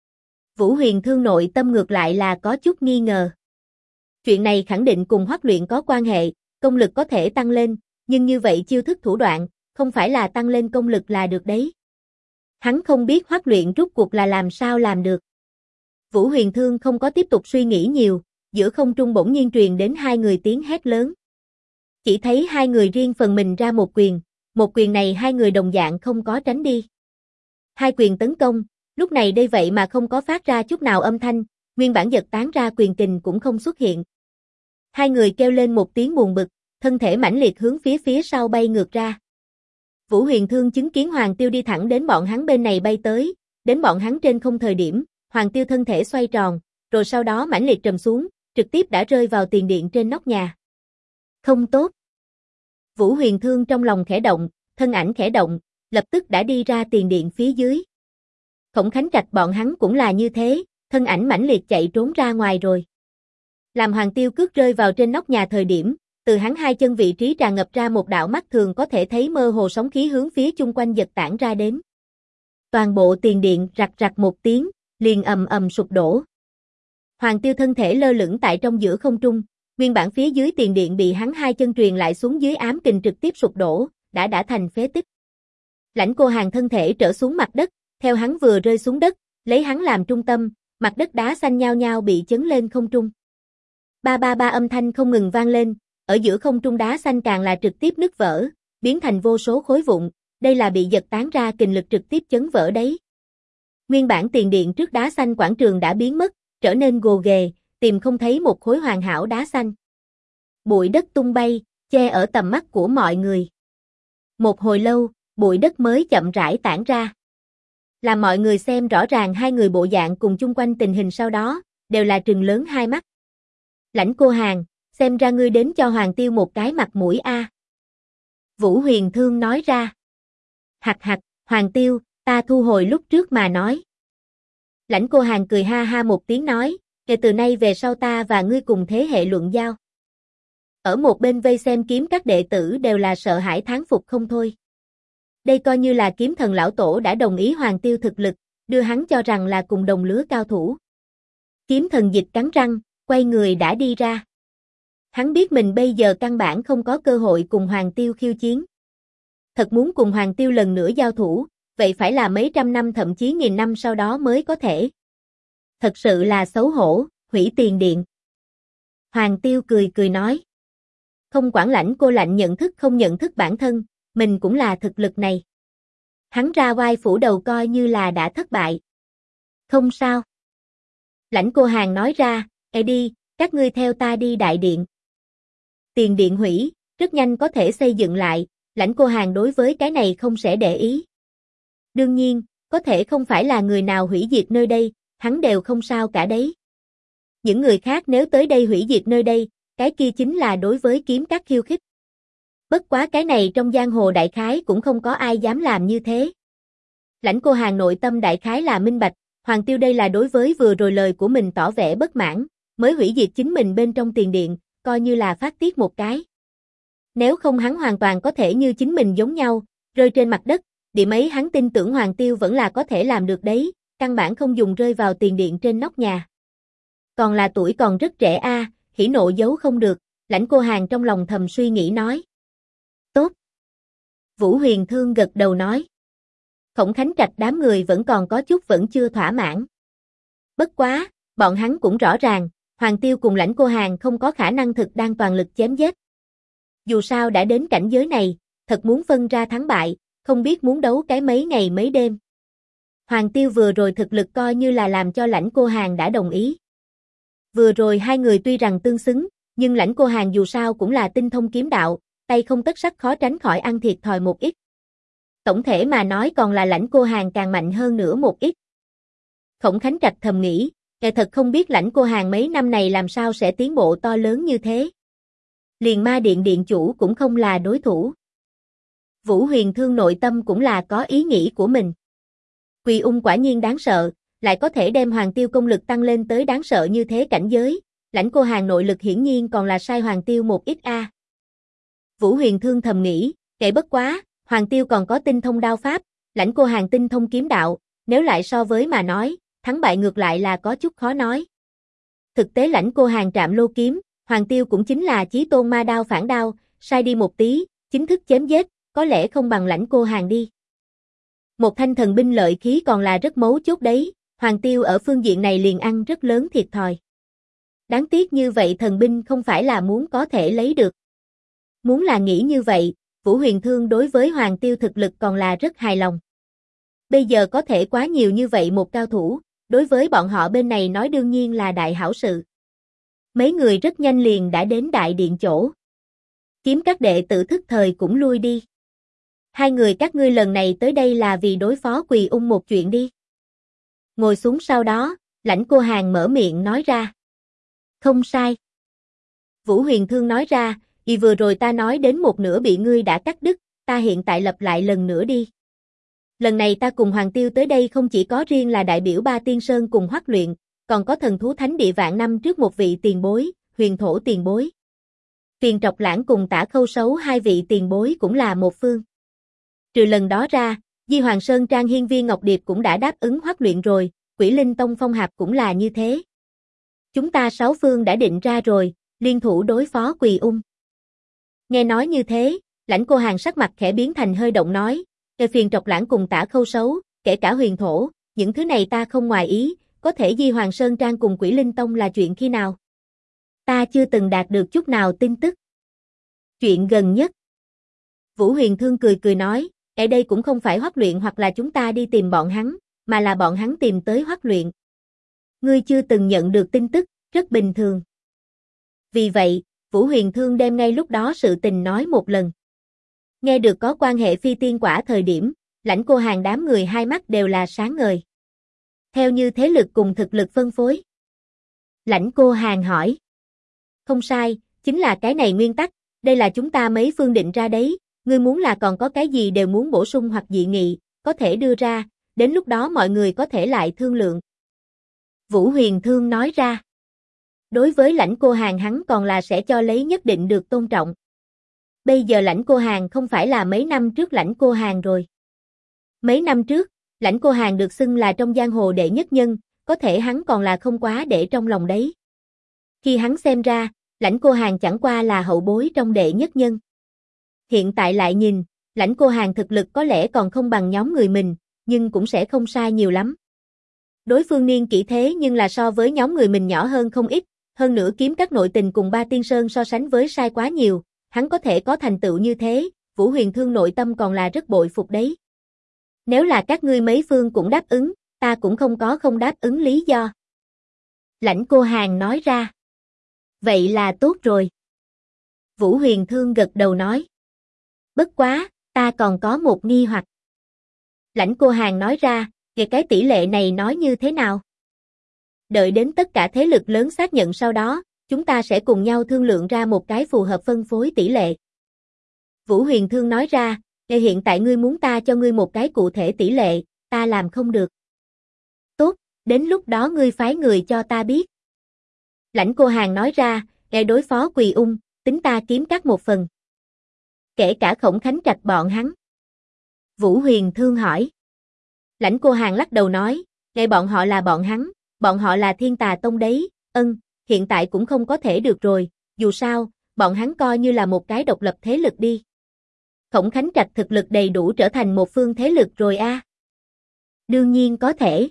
Vũ Huyền Thương nội tâm ngược lại là có chút nghi ngờ. Chuyện này khẳng định cùng Hoắc luyện có quan hệ, công lực có thể tăng lên, nhưng như vậy chiêu thức thủ đoạn, không phải là tăng lên công lực là được đấy. Hắn không biết Hoắc luyện rốt cuộc là làm sao làm được. Vũ Huyền Thương không có tiếp tục suy nghĩ nhiều, giữa không trung bỗng nhiên truyền đến hai người tiếng hét lớn. Chỉ thấy hai người riêng phần mình ra một quyền này hai người đồng dạng không có tránh đi. Hai quyền tấn công, lúc này đây vậy mà không có phát ra chút nào âm thanh, nguyên bản giật tán ra quyền kình cũng không xuất hiện. Hai người kêu lên một tiếng buồn bực, thân thể mãnh liệt hướng phía sau bay ngược ra. Vũ Huyền Thương chứng kiến Hoàng Tiêu đi thẳng đến bọn hắn bên này bay tới, đến bọn hắn trên không thời điểm, Hoàng Tiêu thân thể xoay tròn, rồi sau đó mãnh liệt trầm xuống, trực tiếp đã rơi vào tiền điện trên nóc nhà. Không tốt. Vũ Huyền Thương trong lòng khẽ động, thân ảnh khẽ động, lập tức đã đi ra tiền điện phía dưới. Khổng Khánh Trạch bọn hắn cũng là như thế, thân ảnh mãnh liệt chạy trốn ra ngoài rồi. Làm Hoàng Tiêu cước rơi vào trên nóc nhà thời điểm, từ hắn hai chân vị trí tràn ngập ra một đạo mắt thường có thể thấy mơ hồ sóng khí hướng phía chung quanh giật tản ra đến. Toàn bộ tiền điện rạc rạc một tiếng, liền ầm ầm sụp đổ. Hoàng Tiêu thân thể lơ lửng tại trong giữa không trung, nguyên bản phía dưới tiền điện bị hắn hai chân truyền lại xuống dưới ám kình trực tiếp sụp đổ, đã thành phế tích. Lãnh Cô Hàn thân thể trở xuống mặt đất, theo hắn vừa rơi xuống đất, lấy hắn làm trung tâm, mặt đất đá xanh nhao nhao bị chấn lên không trung. Ba ba ba âm thanh không ngừng vang lên, ở giữa không trung đá xanh càng là trực tiếp nứt vỡ, biến thành vô số khối vụn, đây là bị giật tán ra kình lực trực tiếp chấn vỡ đấy. Nguyên bản tiền điện trước đá xanh quảng trường đã biến mất, trở nên gồ ghề, tìm không thấy một khối hoàn hảo đá xanh. Bụi đất tung bay, che ở tầm mắt của mọi người. Một hồi lâu, bụi đất mới chậm rãi tản ra. Làm mọi người xem rõ ràng hai người bộ dạng cùng chung quanh tình hình sau đó, đều là trừng lớn hai mắt. Lãnh Cô Hàn, xem ra ngươi đến cho Hoàng Tiêu một cái mặt mũi a. Vũ Huyền Thương nói ra. Hặc hặc, Hoàng Tiêu, ta thu hồi lúc trước mà nói. Lãnh Cô Hàn cười ha ha một tiếng nói, kể từ nay về sau ta và ngươi cùng thế hệ luận giao. Ở một bên vây xem kiếm các đệ tử đều là sợ hãi thán phục không thôi. Đây coi như là kiếm thần lão tổ đã đồng ý Hoàng Tiêu thực lực, đưa hắn cho rằng là cùng đồng lứa cao thủ. Kiếm thần Dịch cắn răng, quay người đã đi ra. Hắn biết mình bây giờ căn bản không có cơ hội cùng Hoàng Tiêu khiêu chiến. Thật muốn cùng Hoàng Tiêu lần nữa giao thủ, vậy phải là mấy trăm năm thậm chí nghìn năm sau đó mới có thể. Thật sự là xấu hổ, hủy tiền điện. Hoàng Tiêu cười cười nói. Không quản Lãnh Cô Lạnh nhận thức không nhận thức bản thân, mình cũng là thực lực này. Hắn ra vai phủ đầu coi như là đã thất bại. Không sao. Lãnh Cô Hàn nói ra, đi, các ngươi theo ta đi đại điện. Tiền điện hủy, rất nhanh có thể xây dựng lại, Lãnh Cô Hàn đối với cái này không sẽ để ý. Đương nhiên, có thể không phải là người nào hủy diệt nơi đây, hắn đều không sao cả đấy. Những người khác nếu tới đây hủy diệt nơi đây, cái kia chính là đối với kiếm các khiêu khích. Bất quá cái này trong giang hồ đại khái cũng không có ai dám làm như thế. Lãnh Cô Hàn nội tâm đại khái là minh bạch, Hoàng Tiêu đây là đối với vừa rồi lời của mình tỏ vẻ bất mãn, mới hủy diệt chính mình bên trong tiền điện, coi như là phát tiết một cái. Nếu không hắn hoàn toàn có thể như chính mình giống nhau, rơi trên mặt đất, điểm ấy hắn tin tưởng Hoàng Tiêu vẫn là có thể làm được đấy, căn bản không dùng rơi vào tiền điện trên nóc nhà. Còn là tuổi còn rất trẻ a, hỉ nộ giấu không được, Lãnh Cô Hàn trong lòng thầm suy nghĩ nói. Tốt. Vũ Huyền Thương gật đầu nói. Khổng Khánh Trạch đám người vẫn còn có chút vẫn chưa thỏa mãn. Bất quá, bọn hắn cũng rõ ràng, Hoàng Tiêu cùng Lãnh Cô Hàn không có khả năng thực đang toàn lực chém giết. Dù sao đã đến cảnh giới này, thật muốn phân ra thắng bại, không biết muốn đấu cái mấy ngày mấy đêm. Hoàng Tiêu vừa rồi thực lực coi như là làm cho Lãnh Cô Hàn đã đồng ý. Vừa rồi hai người tuy rằng tương xứng, nhưng Lãnh Cô Hàn dù sao cũng là tinh thông kiếm đạo, tay không tất sắt khó tránh khỏi ăn thiệt thòi một ít. Tổng thể mà nói còn là Lãnh Cô Hàn càng mạnh hơn nữa một ít. Khổng Khánh Trạch thầm nghĩ, thật không biết Lãnh Cô Hàn mấy năm này làm sao sẽ tiến bộ to lớn như thế. Liền Ma Điện điện chủ cũng không là đối thủ. Vũ Huyền Thương nội tâm cũng là có ý nghĩ của mình. Quỳ Ung quả nhiên đáng sợ, lại có thể đem Hoàng Tiêu công lực tăng lên tới đáng sợ như thế cảnh giới, Lãnh Cô Hàn nội lực hiển nhiên còn là sai Hoàng Tiêu một ít a. Vũ Huyền Thương thầm nghĩ, kệ bất quá, Hoàng Tiêu còn có tinh thông đao pháp, Lãnh Cô Hàn tinh thông kiếm đạo, nếu lại so với mà nói, thắng bại ngược lại là có chút khó nói. Thực tế Lãnh Cô Hàn trạm lô kiếm, Hoàng Tiêu cũng chính là chí tôn ma đao phản đao, sai đi một tí, chính thức chém giết, có lẽ không bằng Lãnh Cô Hàn đi. Một thanh thần binh lợi khí còn là rất mấu chốt đấy, Hoàng Tiêu ở phương diện này liền ăn rất lớn thiệt thòi. Đáng tiếc như vậy thần binh không phải là muốn có thể lấy được. Muốn là nghĩ như vậy, Vũ Huyền Thương đối với Hoàng Tiêu thực lực còn là rất hài lòng. Bây giờ có thể quá nhiều như vậy một cao thủ, đối với bọn họ bên này nói đương nhiên là đại hảo sự. Mấy người rất nhanh liền đã đến đại điện chỗ. Kiếm các đệ tử thức thời cũng lui đi. Hai người các ngươi lần này tới đây là vì đối phó Quỳ Ung một chuyện đi. Ngồi xuống sau đó, Lãnh Cô Hàn mở miệng nói ra. Không sai. Vũ Huyền Thương nói ra, vừa rồi ta nói đến một nửa bị ngươi đã cắt đứt, ta hiện tại lặp lại lần nữa đi. Lần này ta cùng Hoàng Tiêu tới đây không chỉ có riêng là đại biểu Ba Tiên Sơn cùng Hoắc luyện, còn có thần thú thánh địa vạn năm trước một vị tiền bối, Huyền Thổ tiền bối. Tuyền Trọc Lãng cùng Tả Khâu Sấu hai vị tiền bối cũng là một phương. Trừ lần đó ra, Di Hoàng Sơn Trang Hiên Viên Ngọc Điệp cũng đã đáp ứng Hoắc luyện rồi, Quỷ Linh Tông Phong Hạp cũng là như thế. Chúng ta sáu phương đã định ra rồi, liên thủ đối phó Quỳ Ung. Nghe nói như thế, Lãnh Cô Hàn sắc mặt khẽ biến thành hơi động nói, Tuyền Trọc Lãng cùng Tả Khâu Sấu, kể cả Huyền Thổ, những thứ này ta không ngoài ý, có thể Di Hoàng Sơn Trang cùng Quỷ Linh Tông là chuyện khi nào? Ta chưa từng đạt được chút nào tin tức. Chuyện gần nhất. Vũ Huyền Thương cười cười nói, ở đây cũng không phải Hoắc luyện hoặc là chúng ta đi tìm bọn hắn, mà là bọn hắn tìm tới Hoắc luyện. Ngươi chưa từng nhận được tin tức, rất bình thường. Vì vậy, Vũ Huyền Thương đem ngay lúc đó sự tình nói một lần. Nghe được có quan hệ phi tiên quả thời điểm, Lãnh Cô Hàn đám người hai mắt đều là sáng ngời. Theo như thế lực cùng thực lực phân phối. Lãnh Cô Hàn hỏi. Không sai, chính là cái này nguyên tắc, đây là chúng ta mấy phương định ra đấy, ngươi muốn là còn có cái gì đều muốn bổ sung hoặc dị nghị, có thể đưa ra, đến lúc đó mọi người có thể lại thương lượng. Vũ Huyền Thương nói ra. Đối với Lãnh Cô Hàn hắn còn là sẽ cho lấy nhất định được tôn trọng. Bây giờ Lãnh Cô Hàn không phải là mấy năm trước Lãnh Cô Hàn rồi. Mấy năm trước, Lãnh Cô Hàn được xưng là trong giang hồ đệ nhất nhân, có thể hắn còn là không quá để trong lòng đấy. Khi hắn xem ra, Lãnh Cô Hàn chẳng qua là hậu bối trong đệ nhất nhân. Hiện tại lại nhìn, Lãnh Cô Hàn thực lực có lẽ còn không bằng nhóm người mình, nhưng cũng sẽ không sai nhiều lắm. Đối phương niên kỷ thế nhưng là so với nhóm người mình nhỏ hơn không ít, hơn nữa kiếm các nội tình cùng Ba Tiên Sơn so sánh với sai quá nhiều, hắn có thể có thành tựu như thế, Vũ Huyền Thương nội tâm còn là rất bội phục đấy. Nếu là các ngươi mấy phương cũng đáp ứng, ta cũng không có không đáp ứng lý do. Lãnh Cô Hàn nói ra. Vậy là tốt rồi. Vũ Huyền Thương gật đầu nói. Bất quá, ta còn có một nghi hoặc. Lãnh Cô Hàn nói ra, về cái tỷ lệ này nói như thế nào? Đợi đến tất cả thế lực lớn xác nhận sau đó, chúng ta sẽ cùng nhau thương lượng ra một cái phù hợp phân phối tỷ lệ. Vũ Huyền Thương nói ra, hiện tại ngươi muốn ta cho ngươi một cái cụ thể tỷ lệ, ta làm không được. Tốt, đến lúc đó ngươi phái người cho ta biết. Lãnh Cô Hàn nói ra, đối phó Quỳ Ung, tính ta kiếm các một phần. Kể cả Khổng Khánh Trạch bọn hắn. Vũ Huyền Thương hỏi. Lãnh Cô Hàn lắc đầu nói, bọn họ là bọn hắn, bọn họ là Thiên Tà Tông đấy, hiện tại cũng không có thể được rồi, dù sao, bọn hắn coi như là một cái độc lập thế lực đi. Khổng Khánh Trạch thực lực đầy đủ trở thành một phương thế lực rồi a. Đương nhiên có thể.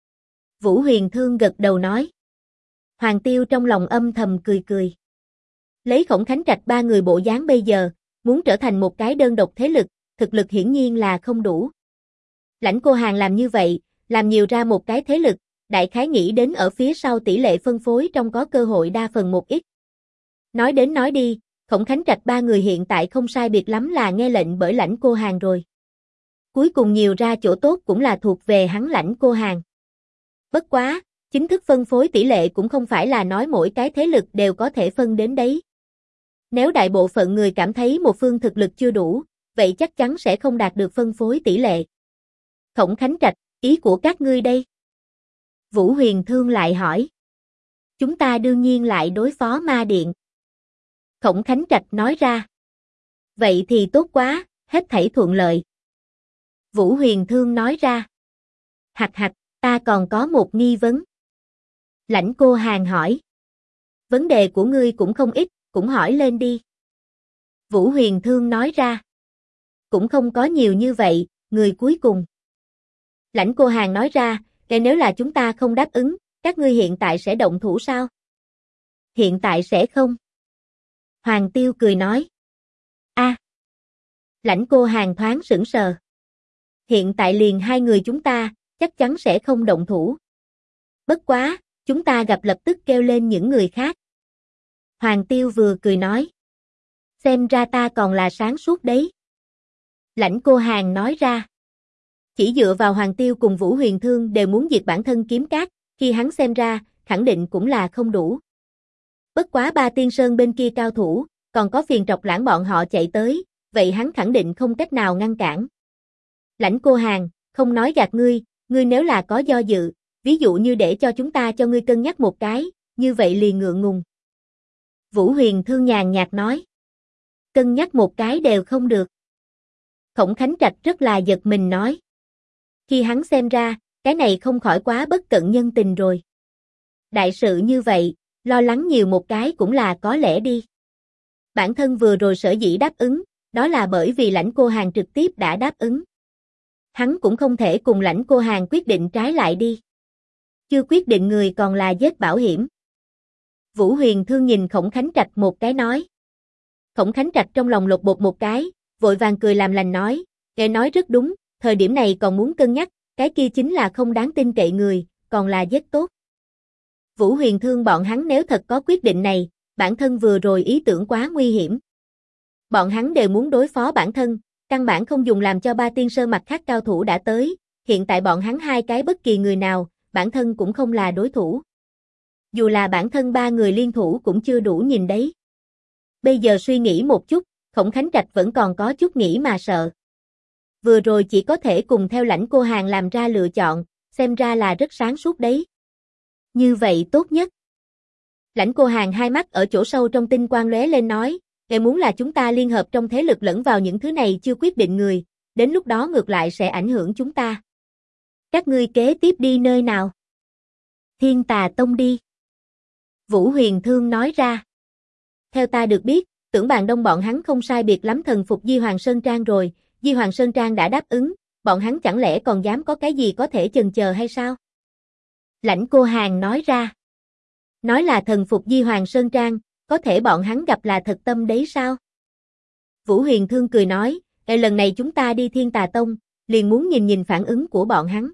Vũ Huyền Thương gật đầu nói. Hoàng Tiêu trong lòng âm thầm cười cười. Lấy Khổng Khánh Trạch ba người bộ dáng bây giờ, muốn trở thành một cái đơn độc thế lực, thực lực hiển nhiên là không đủ. Lãnh Cô Hàn làm như vậy, làm nhiều ra một cái thế lực, đại khái nghĩ đến ở phía sau tỷ lệ phân phối trong có cơ hội đa phần một ít. Nói đến nói đi, Khổng Khánh Trạch ba người hiện tại không sai biệt lắm là nghe lệnh bởi Lãnh Cô Hàn rồi. Cuối cùng nhiều ra chỗ tốt cũng là thuộc về hắn Lãnh Cô Hàn. Bất quá, chính thức phân phối tỷ lệ cũng không phải là nói mỗi cái thế lực đều có thể phân đến đấy. Nếu đại bộ phận người cảm thấy một phương thực lực chưa đủ, vậy chắc chắn sẽ không đạt được phân phối tỷ lệ. Khổng Khánh Trạch, ý của các ngươi đây? Vũ Huyền Thương lại hỏi. Chúng ta đương nhiên lại đối phó ma điện. Khổng Khánh Trạch nói ra. Vậy thì tốt quá, hết thảy thuận lợi. Vũ Huyền Thương nói ra. Hạch hạch, ta còn có một nghi vấn. Lãnh Cô Hàn hỏi. Vấn đề của ngươi cũng không ít, cũng hỏi lên đi. Vũ Huyền Thương nói ra. Cũng không có nhiều như vậy, người cuối cùng. Lãnh Cô Hàn nói ra, nếu là chúng ta không đáp ứng, các ngươi hiện tại sẽ động thủ sao? Hiện tại sẽ không. Hoàng Tiêu cười nói. A. Lãnh Cô Hàn thoáng sững sờ. Hiện tại liền hai người chúng ta, chắc chắn sẽ không động thủ. Bất quá, chúng ta gặp lập tức kêu lên những người khác. Hoàng Tiêu vừa cười nói. Xem ra ta còn là sáng suốt đấy. Lãnh Cô Hàn nói ra. Chỉ dựa vào Hoàng Tiêu cùng Vũ Huyền Thương đều muốn diệt bản thân kiếm cát, khi hắn xem ra, khẳng định cũng là không đủ. Bất quá Ba Tiên Sơn bên kia cao thủ, còn có phiền trọc lãng bọn họ chạy tới, vậy hắn khẳng định không cách nào ngăn cản. Lãnh Cô Hàn, không nói gạt ngươi nếu là có do dự, ví dụ như để cho chúng ta cho ngươi cân nhắc một cái, như vậy liền ngượng ngùng. Vũ Huyền Thương nhàn nhạt nói. Cân nhắc một cái đều không được. Khổng Khánh Trạch rất là giật mình nói. Khi hắn xem ra, cái này không khỏi quá bất cận nhân tình rồi. Đại sự như vậy, lo lắng nhiều một cái cũng là có lẽ đi. Bản thân vừa rồi sở dĩ đáp ứng, đó là bởi vì Lãnh Cô Hàn trực tiếp đã đáp ứng. Hắn cũng không thể cùng Lãnh Cô Hàn quyết định trái lại đi. Chưa quyết định người còn là giết bảo hiểm. Vũ Huyền Thương nhìn Khổng Khánh Trạch một cái nói. Khổng Khánh Trạch trong lòng lột bột một cái, vội vàng cười làm lành nói, nghe nói rất đúng, thời điểm này còn muốn cân nhắc, cái kia chính là không đáng tin cậy người, còn là giết tốt. Vũ Huyền Thương bọn hắn nếu thật có quyết định này, bản thân vừa rồi ý tưởng quá nguy hiểm. Bọn hắn đều muốn đối phó bản thân, căn bản không dùng làm cho Ba Tiên Sơn mặt khác cao thủ đã tới, hiện tại bọn hắn hai cái bất kỳ người nào, bản thân cũng không là đối thủ. Dù là bản thân ba người liên thủ cũng chưa đủ nhìn đấy. Bây giờ suy nghĩ một chút, Khổng Khánh Trạch vẫn còn có chút nghĩ mà sợ. Vừa rồi chỉ có thể cùng theo Lãnh Cô Hàn làm ra lựa chọn, xem ra là rất sáng suốt đấy. Như vậy tốt nhất. Lãnh Cô Hàn hai mắt ở chỗ sâu trong tinh quang lóe lên nói, ngài muốn là chúng ta liên hợp trong thế lực lẫn vào những thứ này chưa quyết định người, đến lúc đó ngược lại sẽ ảnh hưởng chúng ta. Các ngươi kế tiếp đi nơi nào? Thiên Tà Tông đi. Vũ Huyền Thương nói ra. Theo ta được biết, Tưởng Bàn Đông bọn hắn không sai biệt lắm thần phục Di Hoàng Sơn Trang rồi, Di Hoàng Sơn Trang đã đáp ứng, bọn hắn chẳng lẽ còn dám có cái gì có thể chần chờ hay sao? Lãnh Cô Hàn nói ra. Nói là thần phục Di Hoàng Sơn Trang, có thể bọn hắn gặp là thật tâm đấy sao? Vũ Huyền Thương cười nói, lần này chúng ta đi Thiên Tà Tông, liền muốn nhìn phản ứng của bọn hắn.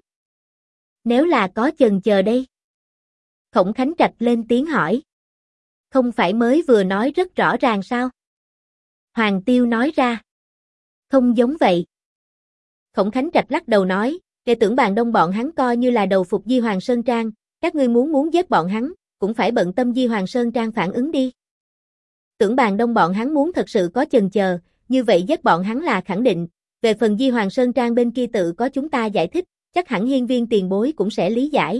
Nếu là có chần chờ đây? Khổng Khánh Trạch lên tiếng hỏi. Không phải mới vừa nói rất rõ ràng sao? Hoàng Tiêu nói ra. Không giống vậy. Khổng Khánh Trạch lắc đầu nói, kể Tưởng Bàn Đông bọn hắn coi như là đầu phục Di Hoàng Sơn Trang, các ngươi muốn giết bọn hắn, cũng phải bận tâm Di Hoàng Sơn Trang phản ứng đi. Tưởng Bàn Đông bọn hắn muốn thật sự có chần chờ, như vậy giết bọn hắn là khẳng định, về phần Di Hoàng Sơn Trang bên kia tự có chúng ta giải thích, chắc hẳn hiên viên tiền bối cũng sẽ lý giải.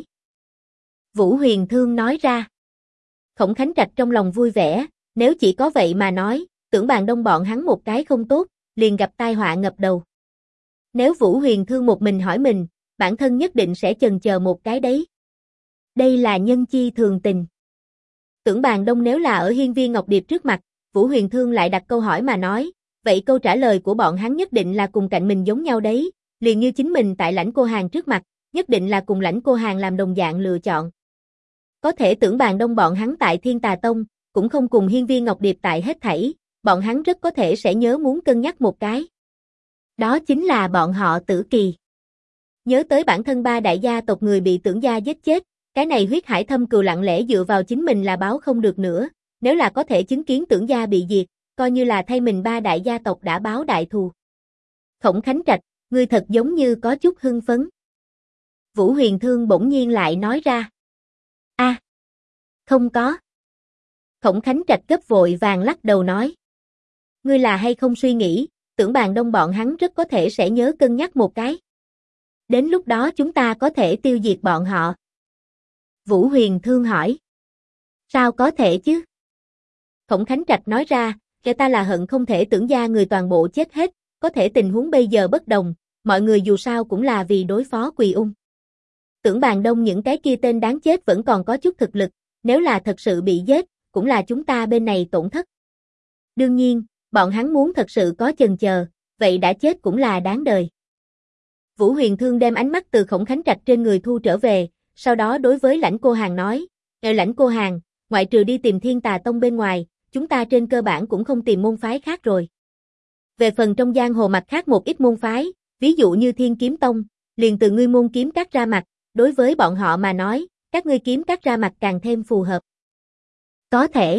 Vũ Huyền Thương nói ra. Khổng Khánh Trạch trong lòng vui vẻ, nếu chỉ có vậy mà nói, Tưởng Bàn Đông bọn hắn một cái không tốt, liền gặp tai họa ngập đầu. Nếu Vũ Huyền Thương một mình hỏi mình, bản thân nhất định sẽ chần chờ một cái đấy. Đây là nhân chi thường tình. Tưởng Bàn Đông nếu là ở hiên viên Ngọc Điệp trước mặt, Vũ Huyền Thương lại đặt câu hỏi mà nói, vậy câu trả lời của bọn hắn nhất định là cùng cạnh mình giống nhau đấy, liền như chính mình tại Lãnh Cô Hàn trước mặt, nhất định là cùng Lãnh Cô Hàn làm đồng dạng lựa chọn. Có thể Tưởng Bàn Đông bọn hắn tại Thiên Tà Tông, cũng không cùng hiên viên Ngọc Điệp tại hết thảy, bọn hắn rất có thể sẽ nhớ muốn cân nhắc một cái. Đó chính là bọn họ Tử Kỳ. Nhớ tới bản thân ba đại gia tộc người bị Tưởng gia giết chết, cái này huyết hải thâm cừu lặng lẽ dựa vào chính mình là báo không được nữa, nếu là có thể chứng kiến Tưởng gia bị diệt, coi như là thay mình ba đại gia tộc đã báo đại thù. Khổng Khánh Trạch, ngươi thật giống như có chút hưng phấn. Vũ Huyền Thương bỗng nhiên lại nói ra. A, không có. Khổng Khánh Trạch gấp vội vàng lắc đầu nói. Ngươi là hay không suy nghĩ, Tưởng Bàn Đông bọn hắn rất có thể sẽ nhớ cân nhắc một cái. Đến lúc đó chúng ta có thể tiêu diệt bọn họ. Vũ Huyền Thương hỏi. Sao có thể chứ? Khổng Khánh Trạch nói ra, kẻ ta là hận không thể Tưởng gia người toàn bộ chết hết, có thể tình huống bây giờ bất đồng, mọi người dù sao cũng là vì đối phó Quỳ Ung. Tưởng Bàn Đông những cái kia tên đáng chết vẫn còn có chút thực lực, nếu là thật sự bị giết, cũng là chúng ta bên này tổn thất. Đương nhiên, bọn hắn muốn thật sự có chần chờ, vậy đã chết cũng là đáng đời. Vũ Huyền Thương đem ánh mắt từ Khổng Khánh Trạch trên người thu trở về, sau đó đối với Lãnh Cô Hàn nói, Lãnh Cô Hàn, ngoại trừ đi tìm Thiên Tà Tông bên ngoài, chúng ta trên cơ bản cũng không tìm môn phái khác rồi. Về phần trong giang hồ mặt khác một ít môn phái, ví dụ như Thiên Kiếm Tông, liền từ ngươi môn kiếm các ra mặt, đối với bọn họ mà nói, các ngươi kiếm các ra mặt càng thêm phù hợp. Có thể.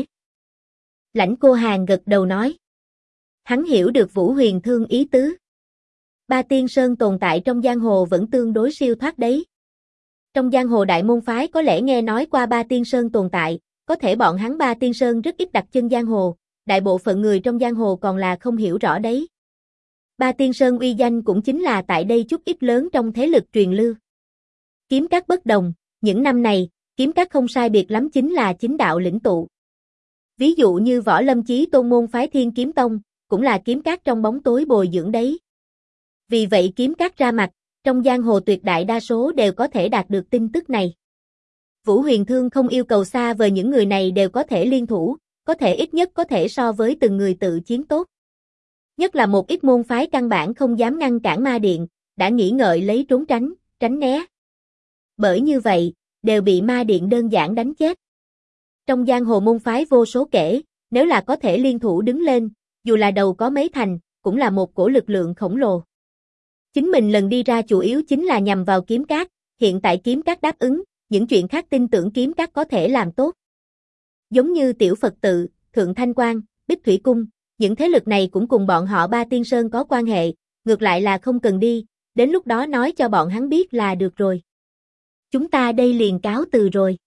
Lãnh Cô Hàn gật đầu nói. Hắn hiểu được Vũ Huyền Thương ý tứ. Ba Tiên Sơn tồn tại trong giang hồ vẫn tương đối siêu thoát đấy. Trong giang hồ đại môn phái có lẽ nghe nói qua Ba Tiên Sơn tồn tại, có thể bọn hắn Ba Tiên Sơn rất ít đặt chân giang hồ, đại bộ phận người trong giang hồ còn là không hiểu rõ đấy. Ba Tiên Sơn uy danh cũng chính là tại đây chút ít lớn trong thế lực truyền lưu. Kiếm các bất đồng, những năm này, kiếm các không sai biệt lắm chính là chính đạo lĩnh tụ. Ví dụ như Võ Lâm Chí Tôn môn phái Thiên Kiếm Tông, cũng là kiếm các trong bóng tối bồi dưỡng đấy. Vì vậy kiếm các ra mặt, trong giang hồ tuyệt đại đa số đều có thể đạt được tin tức này. Vũ Huyền Thương không yêu cầu xa vời những người này đều có thể liên thủ, có thể ít nhất có thể so với từng người tự chiến tốt. Nhất là một ít môn phái căn bản không dám ngăn cản ma điện, đã nghĩ ngợi lấy trốn tránh, tránh né. Bởi như vậy, đều bị ma điện đơn giản đánh chết. Trong giang hồ môn phái vô số kể, nếu là có thể liên thủ đứng lên, dù là đầu có mấy thành, cũng là một cổ lực lượng khổng lồ. Chính mình lần đi ra chủ yếu chính là nhằm vào kiếm các, hiện tại kiếm các đáp ứng, những chuyện khác tin tưởng kiếm các có thể làm tốt. Giống như Tiểu Phật Tự, Thượng Thanh Quan, Bích Thủy Cung, những thế lực này cũng cùng bọn họ Ba Tiên Sơn có quan hệ, ngược lại là không cần đi, đến lúc đó nói cho bọn hắn biết là được rồi. Chúng ta đây liền cáo từ rồi.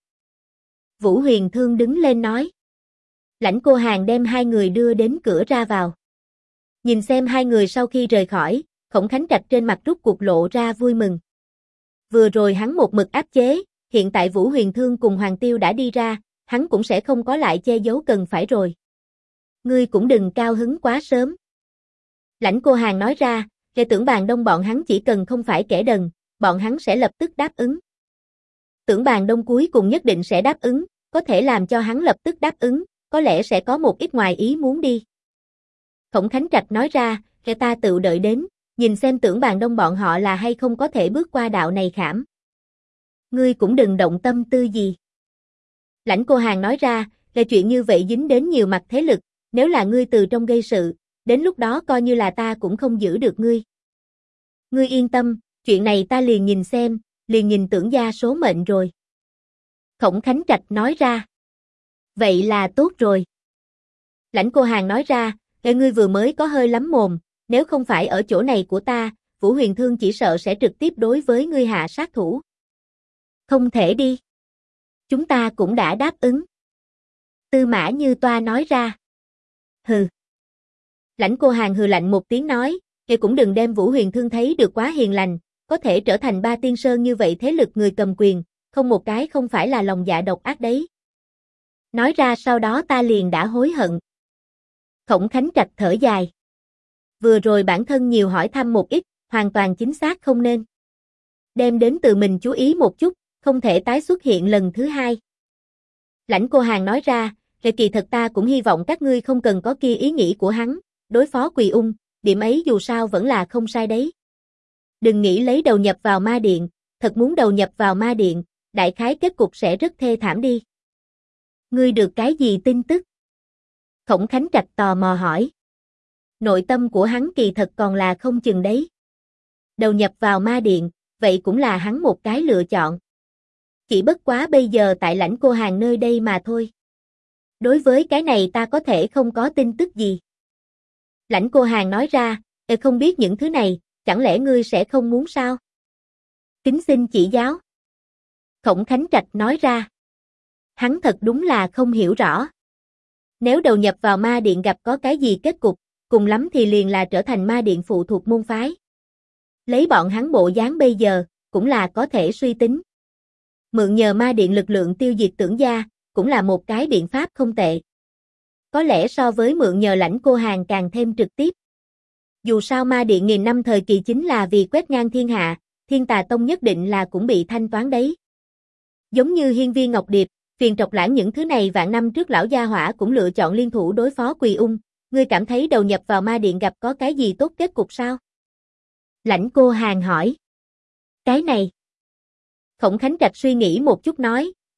Vũ Huyền Thương đứng lên nói. Lãnh Cô Hàn đem hai người đưa đến cửa ra vào. Nhìn xem hai người sau khi rời khỏi, Khổng Khánh Trạch trên mặt rút cuộc lộ ra vui mừng. Vừa rồi hắn một mực áp chế, hiện tại Vũ Huyền Thương cùng Hoàng Tiêu đã đi ra, hắn cũng sẽ không có lại che giấu cần phải rồi. Ngươi cũng đừng cao hứng quá sớm. Lãnh Cô Hàn nói ra, Lê Tưởng Bàn Đông bọn hắn chỉ cần không phải kẻ đần, bọn hắn sẽ lập tức đáp ứng. Tưởng Bàn Đông cuối cùng nhất định sẽ đáp ứng, có thể làm cho hắn lập tức đáp ứng, có lẽ sẽ có một ít ngoài ý muốn đi. Khổng Khánh Trạch nói ra, Lê ta tự đợi đến, nhìn xem Tưởng Bàn Đông bọn họ là hay không có thể bước qua đạo này khảm. Ngươi cũng đừng động tâm tư gì. Lãnh Cô Hàn nói ra, Lê chuyện như vậy dính đến nhiều mặt thế lực, nếu là ngươi từ trong gây sự, đến lúc đó coi như là ta cũng không giữ được ngươi. Ngươi yên tâm, chuyện này ta liền nhìn xem, liền nhìn Tưởng gia số mệnh rồi. Khổng Khánh Trạch nói ra. Vậy là tốt rồi. Lãnh Cô Hàn nói ra, ngươi vừa mới có hơi lắm mồm, nếu không phải ở chỗ này của ta, Vũ Huyền Thương chỉ sợ sẽ trực tiếp đối với ngươi hạ sát thủ. Không thể đi. Chúng ta cũng đã đáp ứng. Tư Mã Như Toa nói ra. Hừ. Lãnh Cô Hàn hừ lạnh một tiếng nói, cũng đừng đem Vũ Huyền Thương thấy được quá hiền lành, có thể trở thành Ba Tiên Sơn như vậy thế lực người cầm quyền, không một cái không phải là lòng dạ độc ác đấy. Nói ra sau đó ta liền đã hối hận. Khổng Khánh Trạch thở dài. Vừa rồi bản thân nhiều hỏi thăm một ít, hoàn toàn chính xác không nên. Đem đến từ mình chú ý một chút, không thể tái xuất hiện lần thứ hai. Lãnh Cô Hàn nói ra, kỳ thật ta cũng hy vọng các ngươi không cần có kia ý nghĩ của hắn, đối phó Quỳ Ung, điểm ấy dù sao vẫn là không sai đấy. Đừng nghĩ lấy đầu nhập vào ma điện, thật muốn đầu nhập vào ma điện, đại khái kết cục sẽ rất thê thảm đi. Ngươi được cái gì tin tức? Khổng Khánh Trạch tò mò hỏi. Nội tâm của hắn kỳ thật còn là không chừng đấy. Đầu nhập vào ma điện, vậy cũng là hắn một cái lựa chọn. Chỉ bất quá bây giờ tại Lãnh Cô Hàn nơi đây mà thôi. Đối với cái này ta có thể không có tin tức gì. Lãnh Cô Hàn nói ra, không biết những thứ này, chẳng lẽ ngươi sẽ không muốn sao? Kính xin chỉ giáo. Khổng Khánh Trạch nói ra. Hắn thật đúng là không hiểu rõ. Nếu đầu nhập vào ma điện gặp có cái gì kết cục, cùng lắm thì liền là trở thành ma điện phụ thuộc môn phái. Lấy bọn hắn bộ dáng bây giờ, cũng là có thể suy tính. Mượn nhờ ma điện lực lượng tiêu diệt Tưởng gia, cũng là một cái biện pháp không tệ. Có lẽ so với mượn nhờ Lãnh Cô Hàn càng thêm trực tiếp. Dù sao ma điện nghìn năm thời kỳ chính là vì quét ngang thiên hạ, Thiên Tà Tông nhất định là cũng bị thanh toán đấy. Giống như Hiên Viên Ngọc Điệp, Phiền Trọc Lãng những thứ này vạn năm trước lão gia hỏa cũng lựa chọn liên thủ đối phó Quỳ Ung, ngươi cảm thấy đầu nhập vào ma điện gặp có cái gì tốt kết cục sao? Lãnh Cô Hàn hỏi. Cái này. Khổng Khánh Trạch suy nghĩ một chút nói,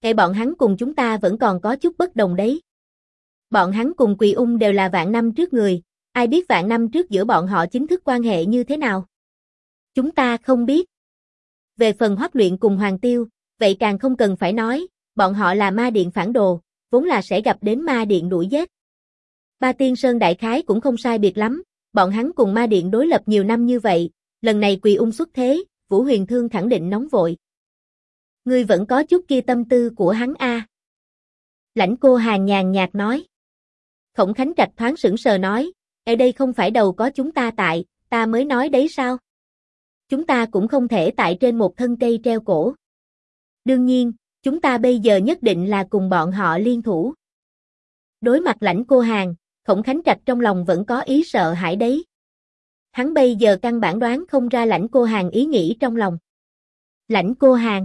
bọn hắn cùng chúng ta vẫn còn có chút bất đồng đấy. Bọn hắn cùng Quỳ Ung đều là vạn năm trước người, ai biết vạn năm trước giữa bọn họ chính thức quan hệ như thế nào? Chúng ta không biết. Về phần Hoắc Luyện cùng Hoàng Tiêu, vậy càng không cần phải nói, bọn họ là ma điện phản đồ, vốn là sẽ gặp đến ma điện đuổi giết. Ba Tiên Sơn đại khái cũng không sai biệt lắm, bọn hắn cùng ma điện đối lập nhiều năm như vậy, lần này Quỳ Ung xuất thế, Vũ Huyền Thương khẳng định nóng vội. Ngươi vẫn có chút kia tâm tư của hắn a. Lãnh Cô Hàn nhàn nhạt nói. Khổng Khánh Trạch thoáng sững sờ nói, ở đây không phải đầu có chúng ta tại, ta mới nói đấy sao? Chúng ta cũng không thể tại trên một thân cây treo cổ. Đương nhiên, chúng ta bây giờ nhất định là cùng bọn họ liên thủ. Đối mặt Lãnh Cô Hàn, Khổng Khánh Trạch trong lòng vẫn có ý sợ hãi đấy. Hắn bây giờ căn bản đoán không ra Lãnh Cô Hàn ý nghĩ trong lòng. Lãnh Cô Hàn.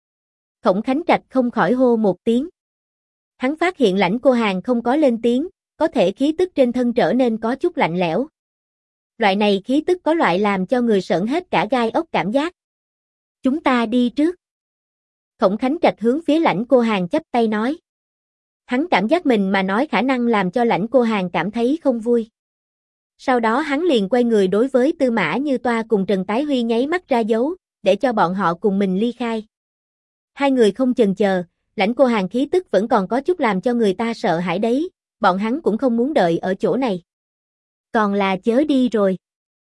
Khổng Khánh Trạch không khỏi hô một tiếng. Hắn phát hiện Lãnh Cô Hàn không có lên tiếng, có thể khí tức trên thân trở nên có chút lạnh lẽo. Loại này khí tức có loại làm cho người sởn hết cả gai ốc cảm giác. Chúng ta đi trước. Khổng Khánh Trạch hướng phía Lãnh Cô Hàn chắp tay nói. Hắn cảm giác mình mà nói khả năng làm cho Lãnh Cô Hàn cảm thấy không vui. Sau đó hắn liền quay người đối với Tư Mã Như Toa cùng Trần Tái Huy nháy mắt ra dấu, để cho bọn họ cùng mình ly khai. Hai người không chần chờ, Lãnh Cô Hàn khí tức vẫn còn có chút làm cho người ta sợ hãi đấy, bọn hắn cũng không muốn đợi ở chỗ này. Còn là chớ đi rồi.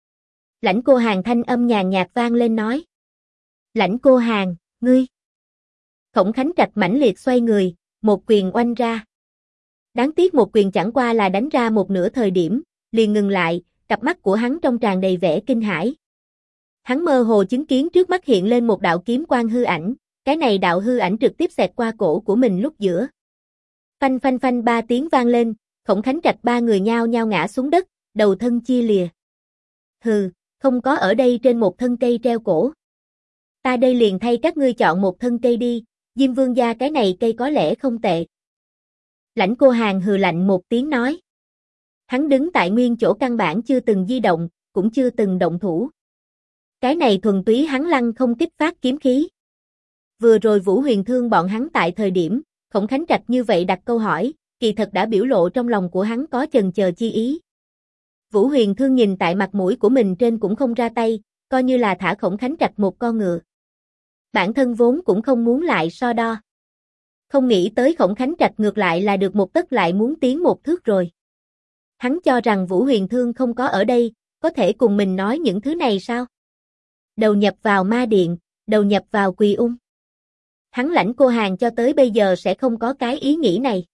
Lãnh Cô Hàn thanh âm nhàn nhạt vang lên nói. Lãnh Cô Hàn, ngươi. Khổng Khánh Trạch mãnh liệt xoay người, một quyền oanh ra. Đáng tiếc một quyền chẳng qua là đánh ra một nửa thời điểm, liền ngừng lại, cặp mắt của hắn trong tràn đầy vẻ kinh hãi. Hắn mơ hồ chứng kiến trước mắt hiện lên một đạo kiếm quang hư ảnh, cái này đạo hư ảnh trực tiếp xẹt qua cổ của mình lúc giữa. Phanh phanh phanh ba tiếng vang lên, Khổng Khánh Trạch ba người nhao nhao ngã xuống đất, đầu thân chia lìa. Hừ, không có ở đây trên một thân cây treo cổ. Ta đây liền thay các ngươi chọn một thân cây đi, Diêm Vương gia cái này cây có lẽ không tệ. Lãnh Cô Hàn hừ lạnh một tiếng nói. Hắn đứng tại nguyên chỗ căn bản chưa từng di động, cũng chưa từng động thủ. Cái này thuần túy hắn lăng không kích phát kiếm khí. Vừa rồi Vũ Huyền Thương bọn hắn tại thời điểm, Khổng Khánh Trạch như vậy đặt câu hỏi, kỳ thật đã biểu lộ trong lòng của hắn có chần chờ chi ý. Vũ Huyền Thương nhìn tại mặt mũi của mình trên cũng không ra tay, coi như là thả Khổng Khánh Trạch một con ngựa. Bản thân vốn cũng không muốn lại so đo. Không nghĩ tới Khổng Khánh Trạch ngược lại là được một tấc lại muốn tiến một thước rồi. Hắn cho rằng Vũ Huyền Thương không có ở đây, có thể cùng mình nói những thứ này sao? Đầu nhập vào ma điện, đầu nhập vào Quỳ Ung. Hắn Lãnh Cô Hàn cho tới bây giờ sẽ không có cái ý nghĩ này.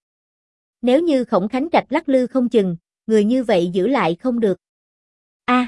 Nếu như Khổng Khánh Trạch lắc lư không chừng, người như vậy giữ lại không được. A.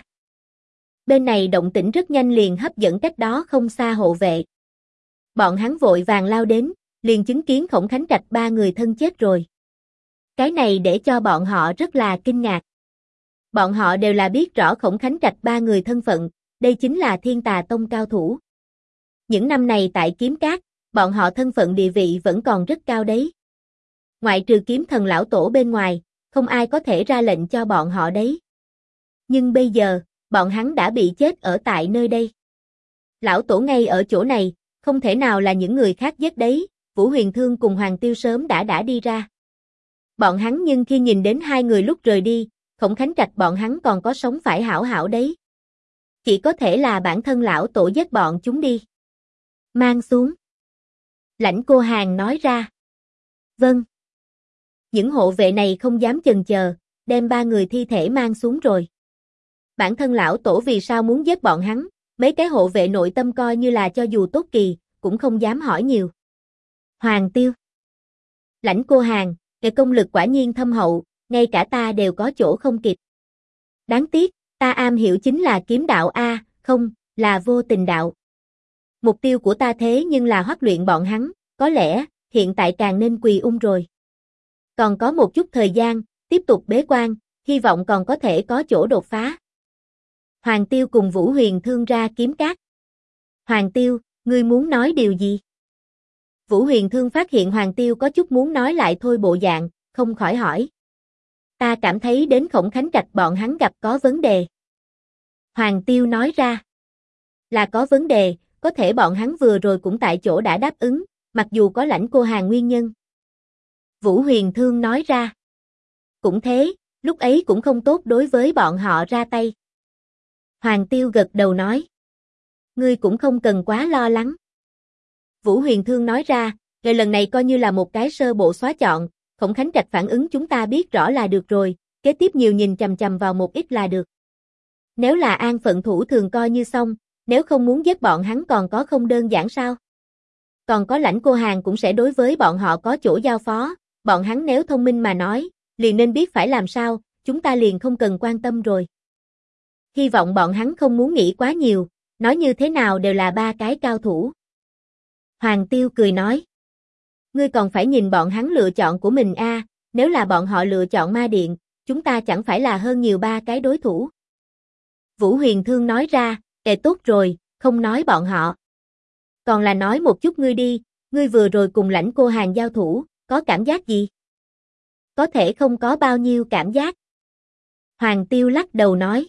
Bên này động tĩnh rất nhanh liền hấp dẫn cách đó không xa hộ vệ. Bọn hắn vội vàng lao đến, liền chứng kiến Khổng Khánh Trạch ba người thân chết rồi. Cái này để cho bọn họ rất là kinh ngạc. Bọn họ đều là biết rõ Khổng Khánh Trạch ba người thân phận, đây chính là Thiên Tà Tông cao thủ. Những năm này tại Kiếm Cát, bọn họ thân phận địa vị vẫn còn rất cao đấy. Ngoại trừ Kiếm Thần lão tổ bên ngoài, không ai có thể ra lệnh cho bọn họ đấy. Nhưng bây giờ, bọn hắn đã bị chết ở tại nơi đây. Lão tổ ngay ở chỗ này, không thể nào là những người khác giết đấy, Vũ Huyền Thương cùng Hoàng Tiêu sớm đã đi ra. Bọn hắn nhưng khi nhìn đến hai người lúc rời đi, Khổng Khánh Trạch bọn hắn còn có sống phải hảo hảo đấy. Chỉ có thể là bản thân lão tổ giết bọn chúng đi. Mang xuống. Lãnh Cô Hàn nói ra. Vâng. Những hộ vệ này không dám chần chờ, đem ba người thi thể mang xuống rồi. Bản thân lão tổ vì sao muốn giết bọn hắn, mấy cái hộ vệ nội tâm coi như là cho dù tốt kỳ, cũng không dám hỏi nhiều. Hoàng Tiêu. Lãnh Cô Hàn, cái công lực quả nhiên thâm hậu, ngay cả ta đều có chỗ không kịp. Đáng tiếc, ta am hiểu chính là kiếm đạo a, không, là vô tình đạo. Mục tiêu của ta thế nhưng là Hoắc Luyện bọn hắn, có lẽ, hiện tại càng nên Quỳ Ung rồi. Còn có một chút thời gian, tiếp tục bế quan, hy vọng còn có thể có chỗ đột phá. Hoàng Tiêu cùng Vũ Huyền Thương ra Kiếm Cát. Hoàng Tiêu, ngươi muốn nói điều gì? Vũ Huyền Thương phát hiện Hoàng Tiêu có chút muốn nói lại thôi bộ dạng, không khỏi hỏi. Ta cảm thấy đến Khổng Khánh Trạch bọn hắn gặp có vấn đề. Hoàng Tiêu nói ra. Là có vấn đề, có thể bọn hắn vừa rồi cũng tại chỗ đã đáp ứng, mặc dù có Lãnh Cô Hàn nguyên nhân. Vũ Huyền Thương nói ra. Cũng thế, lúc ấy cũng không tốt đối với bọn họ ra tay. Hoàng Tiêu gật đầu nói. Ngươi cũng không cần quá lo lắng. Vũ Huyền Thương nói ra, rồi lần này coi như là một cái sơ bộ xóa chọn, Khổng Khánh Trạch phản ứng chúng ta biết rõ là được rồi, kế tiếp nhiều nhìn chằm chằm vào một ít là được. Nếu là an phận thủ thường coi như xong, nếu không muốn giết bọn hắn còn có không đơn giản sao? Còn có Lãnh Cô Hàn cũng sẽ đối với bọn họ có chỗ giao phó, bọn hắn nếu thông minh mà nói, liền nên biết phải làm sao, chúng ta liền không cần quan tâm rồi. Hy vọng bọn hắn không muốn nghĩ quá nhiều, nói như thế nào đều là ba cái cao thủ. Hoàng Tiêu cười nói. Ngươi còn phải nhìn bọn hắn lựa chọn của mình a, nếu là bọn họ lựa chọn ma điện, chúng ta chẳng phải là hơn nhiều ba cái đối thủ. Vũ Huyền Thương nói ra, tốt rồi, không nói bọn họ. Còn là nói một chút ngươi đi, ngươi vừa rồi cùng Lãnh Cô Hàn giao thủ, có cảm giác gì? Có thể không có bao nhiêu cảm giác. Hoàng Tiêu lắc đầu nói.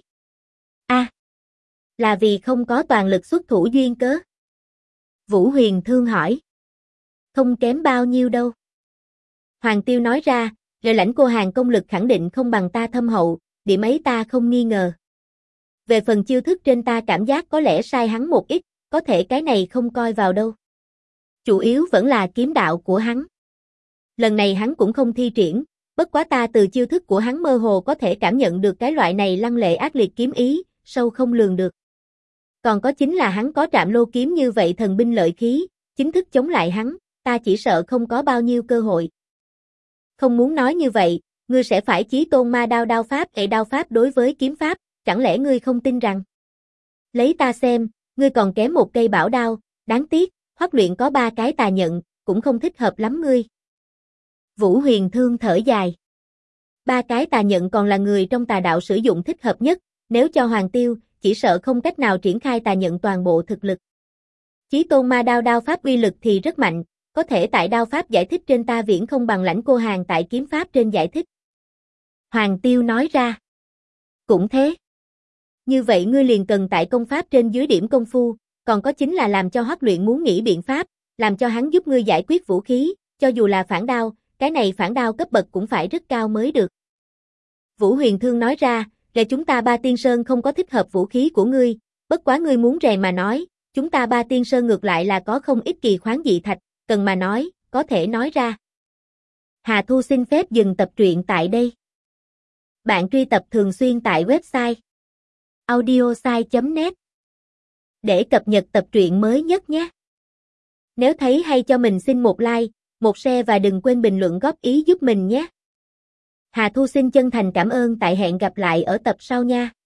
Là vì không có toàn lực xuất thủ duyên cớ. Vũ Huyền Thương hỏi. Không kém bao nhiêu đâu. Hoàng Tiêu nói ra, rồi Lãnh Cô Hàn công lực khẳng định không bằng ta thâm hậu, điểm ấy ta không nghi ngờ. Về phần chiêu thức trên ta cảm giác có lẽ sai hắn một ít, có thể cái này không coi vào đâu. Chủ yếu vẫn là kiếm đạo của hắn. Lần này hắn cũng không thi triển, bất quá ta từ chiêu thức của hắn mơ hồ có thể cảm nhận được cái loại này lăng lệ ác liệt kiếm ý, sâu không lường được. Còn có chính là hắn có Trạm Lô kiếm như vậy thần binh lợi khí, chính thức chống lại hắn, ta chỉ sợ không có bao nhiêu cơ hội. Không muốn nói như vậy, ngươi sẽ phải Chí Tôn Ma Đao đao pháp đao pháp đối với kiếm pháp, chẳng lẽ ngươi không tin rằng? Lấy ta xem, ngươi còn kém một cây bảo đao, đáng tiếc, Hoắc luyện có 3 cái tà nhận, cũng không thích hợp lắm ngươi. Vũ Huyền Thương thở dài. 3 cái tà nhận còn là người trong tà đạo sử dụng thích hợp nhất, nếu cho Hoàng Tiêu, chỉ sợ không cách nào triển khai tà nhận toàn bộ thực lực. Chí Tôn Ma Đao đao pháp uy lực thì rất mạnh, có thể tại đao pháp giải thích trên ta viễn không bằng Lãnh Cô Hàn tại kiếm pháp trên giải thích. Hoàng Tiêu nói ra. Cũng thế. Như vậy ngươi liền cần tại công pháp trên dưới điểm công phu, còn có chính là làm cho Hoắc luyện muốn nghĩ biện pháp, làm cho hắn giúp ngươi giải quyết vũ khí, cho dù là phản đao, cái này phản đao cấp bậc cũng phải rất cao mới được. Vũ Huyền Thương nói ra, để chúng ta Ba Tiên Sơn không có thích hợp vũ khí của ngươi, bất quá ngươi muốn rèn mà nói, chúng ta Ba Tiên Sơn ngược lại là có không ít kỳ khoáng dị thạch, cần mà nói, có thể nói ra. Hà Thu xin phép dừng tập truyện tại đây. Bạn truy tập thường xuyên tại website audiosai.net để cập nhật tập truyện mới nhất nhé. Nếu thấy hay cho mình xin một like, một share và đừng quên bình luận góp ý giúp mình nhé. Hà Thu xin chân thành cảm ơn, tại hẹn gặp lại ở tập sau nha.